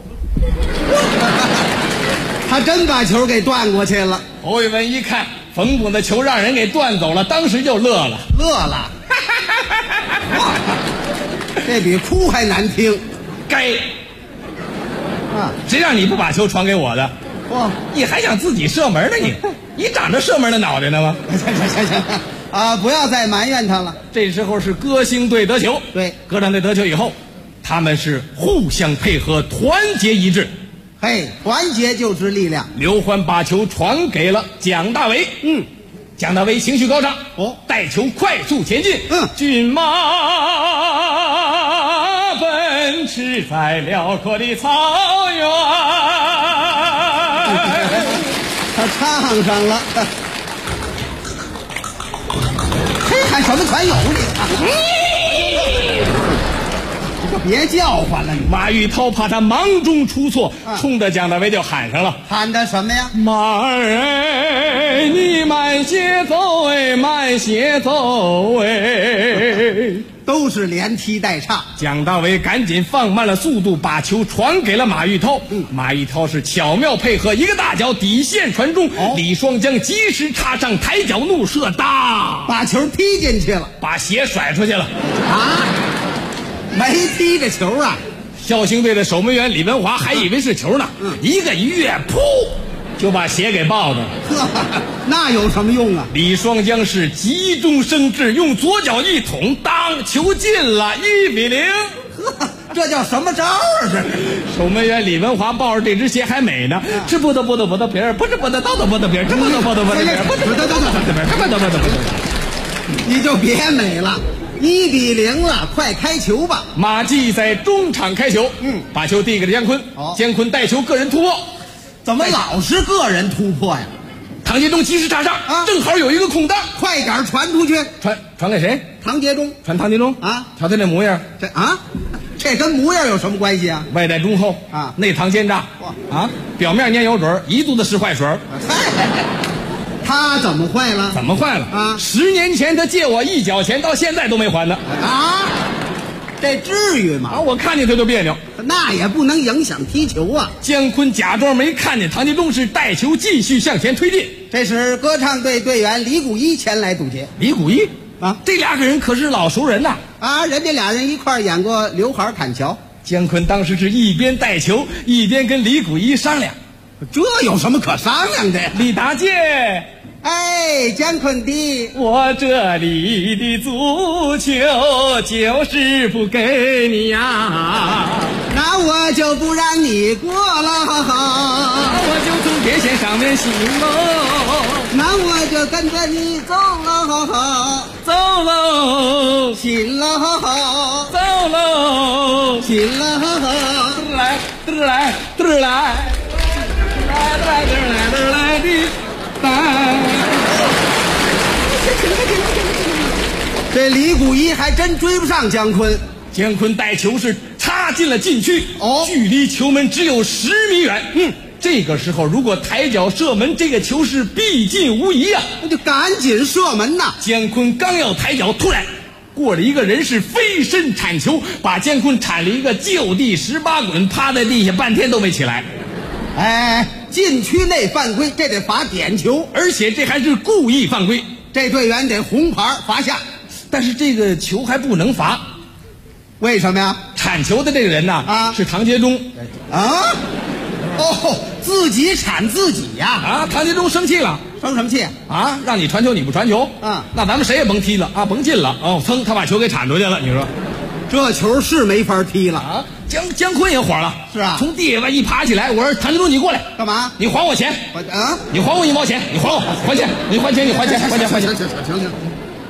他真把球给断过去了。 侯伟文一看冯巩的球让人给断走了，当时就乐了。 这比哭还难听。 该谁让你不把球传给我的？你还想自己射门呢？你长着射门的脑袋呢吗？ 行不要再埋怨他了。 这时候是歌星队得球， 对， 歌唱队得球以后，他们是互相配合，团结一致。 团结就是力量。 刘欢把球传给了蒋大为，蒋大为情绪高涨，带球快速前进，骏马奔驰在辽阔的草原。 他唱上了。喊什么传友你？别叫唤了你！ 马玉涛怕他忙中出错，冲着蒋大为就喊上了。 喊的什么呀？ 马儿哎，你慢些走哎，慢些走哎。 都是连踢带唱。 蒋大为赶紧放慢了速度，把球传给了马玉涛。马玉涛是巧妙配合，一个大脚底线传中，李双江及时插上抬脚怒射，当把球踢进去了， 把鞋甩出去了。 没踢着球啊！ 孝兴队的守门员李文华还以为是球呢，一个一跃，噗，就把鞋给抱着了。 那有什么用啊？ 李双江是急中生智，用左脚一捅，当球进了，1-0。 这叫什么招啊？这守门员李文华抱着这只鞋还美呢，吃不得皮儿，不是不得刀的不得皮儿，吃不得皮儿，不是你就别美了。1-0了，快开球吧！ 马季在中场开球，把球递给了姜昆，姜昆带球个人突破， 怎么老是个人突破呀？ 唐杰忠及时插上，正好有一个空档， 快点传出去！ 传给谁？ 唐杰忠， 传唐杰忠啊！ 瞧他这模样， 这跟模样有什么关系啊？ 外带忠厚内藏奸诈表面粘油水，一肚子是坏水。 他怎么坏了？ 怎么坏了？10年前他借我1角钱，到现在都没还呢。 这至于吗？ 我看见他就别扭。 那也不能影响踢球啊。 姜昆假装没看见唐杰忠，是带球继续向前推进。 这时歌唱队队员李谷一前来堵截。 李谷一这2个人可是老熟人呐。 人家俩人一块演过《刘海砍桥》。 姜昆当时是一边带球一边跟李谷一商量。 这有什么可商量的？ 李大姐， 姜昆弟， 我这里的足球就是不给你呀， 那我就不让你过了， 我就从边线上面行喽， 那我就跟着你走了， 走喽， 行了， 走喽， 行了， 来这李谷一还真追不上姜昆。 姜昆带球是插进了禁区，距离球门只有10米远。这个时候如果抬脚射门，这个球是必进无疑啊！ 那就赶紧射门呐！ 姜昆刚要抬脚，突然过了一个人是飞身铲球，把姜昆铲了一个就地18滚，趴在地下半天都没起来。 禁区内犯规，这得罚点球， 而且这还是故意犯规， 这队员得红牌罚下。 但是这个球还不能罚， 为什么呀？ 铲球的这个人呐，是唐杰忠。 自己铲自己呀！ 唐杰忠生气了， 生什么气啊？让你传球你不传球，那咱们谁也甭踢了啊，甭进了。噌，他把球给铲出去了。你说， 这球是没法踢了啊！ 姜昆也火了， 是啊， 从地下一爬起来，我说唐杰忠，你过来干嘛？ 你还我钱！你还我1毛钱，你还我还钱，你还钱，还钱。 行，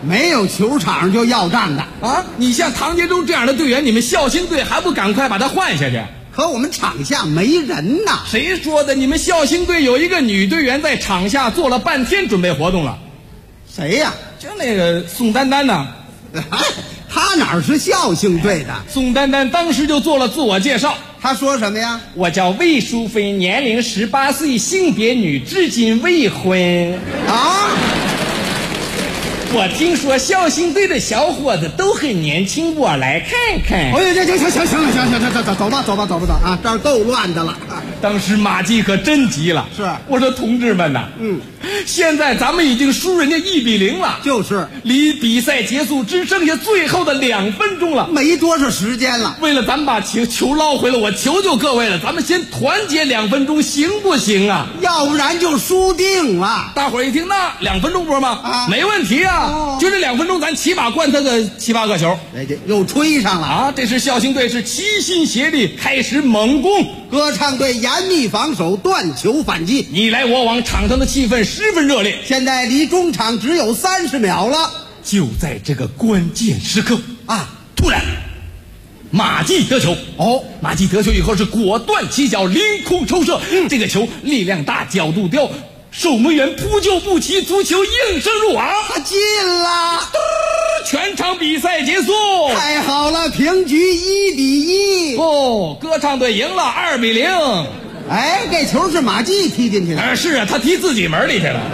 没有球场就要账的啊！你像唐杰忠这样的队员，你们校新队还不赶快把他换下去？ 可我们场下没人呐。 谁说的？你们校新队有一个女队员在场下做了半天准备活动了。 谁呀？ 就那个宋丹丹呢。 他哪是校庆队的？ 宋丹丹当时就做了自我介绍。 他说什么呀？ 我叫魏淑芬，年龄18岁，性别女，至今未婚。 啊！ 我听说校新队的小伙子都很年轻，我来看看。 哎呀，行，走吧啊，这儿够乱的了。 当时马季可真急了， 是我说同志们呐，现在咱们已经输人家1-0了， 就是离比赛结束只剩下最后的2分钟了， 没多少时间了。 为了咱们把球捞回来，我求求各位了，咱们先团结2分钟，行不行啊？ 要不然就输定了。 大伙儿一听，那2分钟不是吗？没问题啊。就这2分钟，咱起码灌他个7、8个球。 哎，又吹上了啊！这是校庆队是齐心协力开始猛攻， 歌唱队严密防守，断球反击， 你来我往，场上的气氛十分热烈。 现在离中场只有30秒了。 就在这个关键时刻啊， 突然马季得球。马季得球以后是果断起脚，凌空抽射。这个球力量大，角度刁，守门员扑救不齐，足球应声入网， 进了！ 全场比赛结束， 太好了，平局1-1。 歌唱队赢了2-0。 哎，这球是马季踢进去的。 是啊，他踢自己门里去了。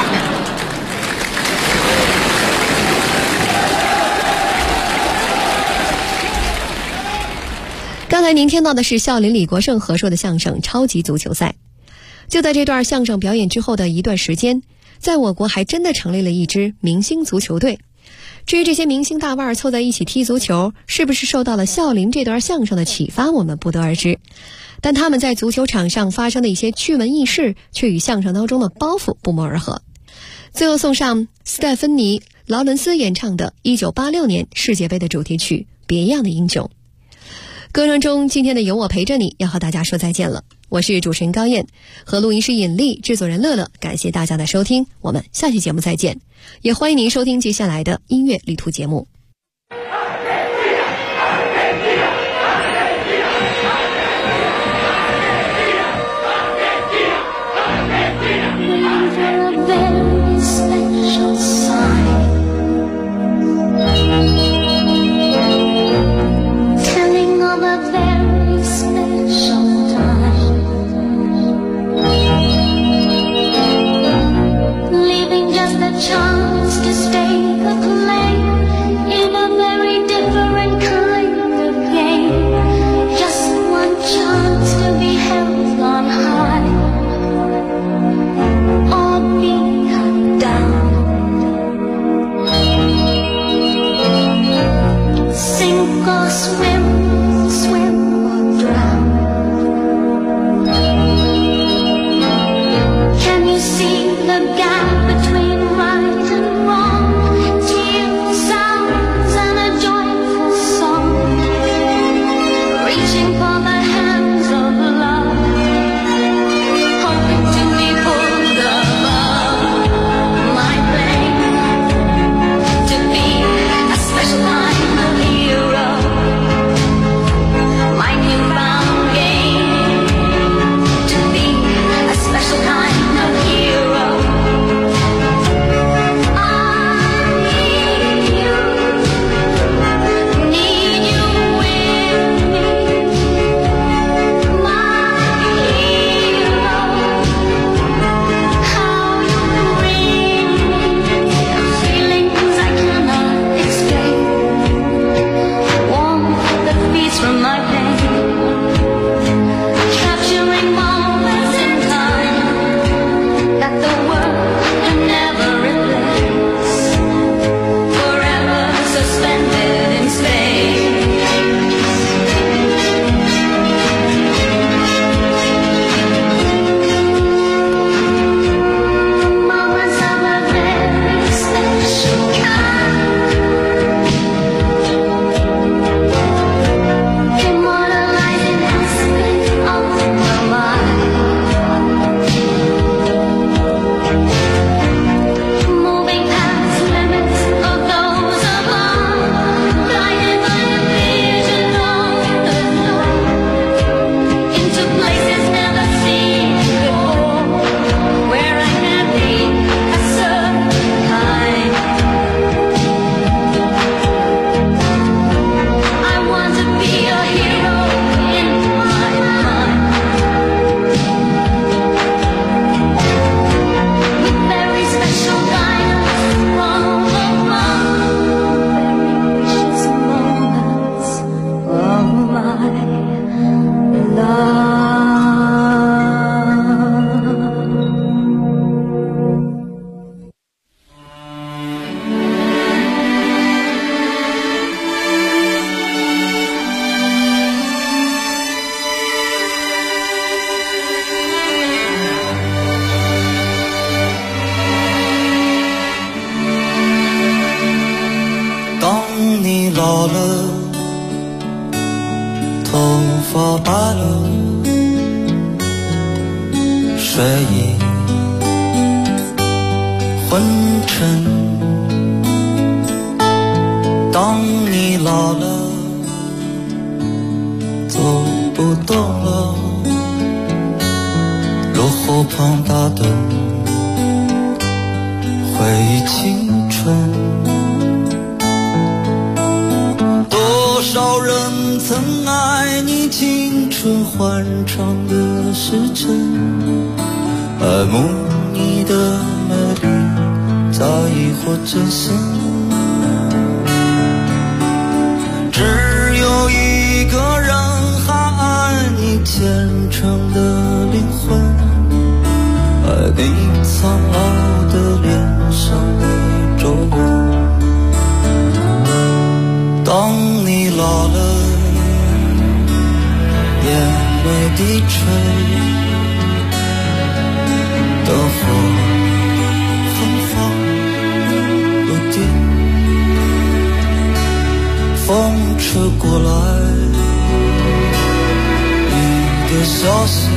刚才您听到的是孝林李国盛合说的相声《超级足球赛》。就在这段相声表演之后的一段时间，在我国还真的成立了一支明星足球队。至于这些明星大腕凑在一起踢足球，是不是受到了孝林这段相声的启发，我们不得而知。但他们在足球场上发生的一些趣闻轶事，却与相声当中的包袱不谋而合。最后送上斯泰芬妮·劳伦斯演唱的1986年世界杯的主题曲《别样的英雄》。歌声中，今天的有我陪着你要和大家说再见了。我是主持人高燕，和录音师尹丽，制作人乐乐，感谢大家的收听，我们下期节目再见。也欢迎您收听接下来的音乐旅途节目。 Chance to stay a play 发白了，睡意昏沉。当你老了，走不动了，落后庞大的回忆青春。多少人曾爱你青春欢畅的时辰，爱慕你的美丽，早已或真实。只有一个人还爱你虔诚的灵魂，爱你苍老的脸上的皱纹。当你老了，眼泪低垂，灯火芬芳不定，风吹过来你的消息，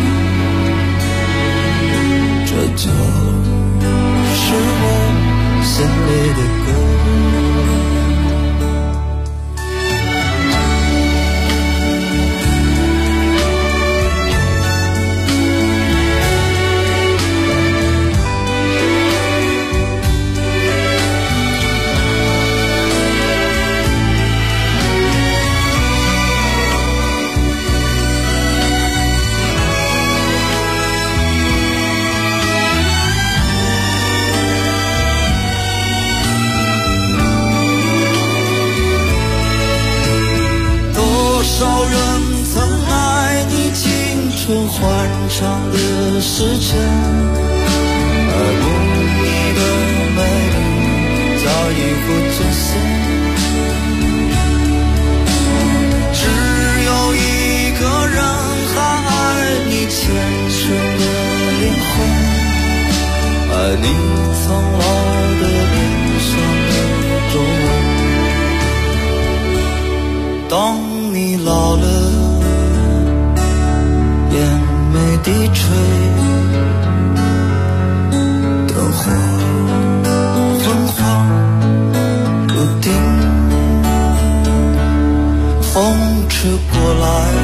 这就是我心里的歌。欢畅的时辰，爱慕你的美丽，早已不真实。只有一个人还爱你虔诚的灵魂，爱你苍老的脸上的皱纹。当你老了，眼眉低垂，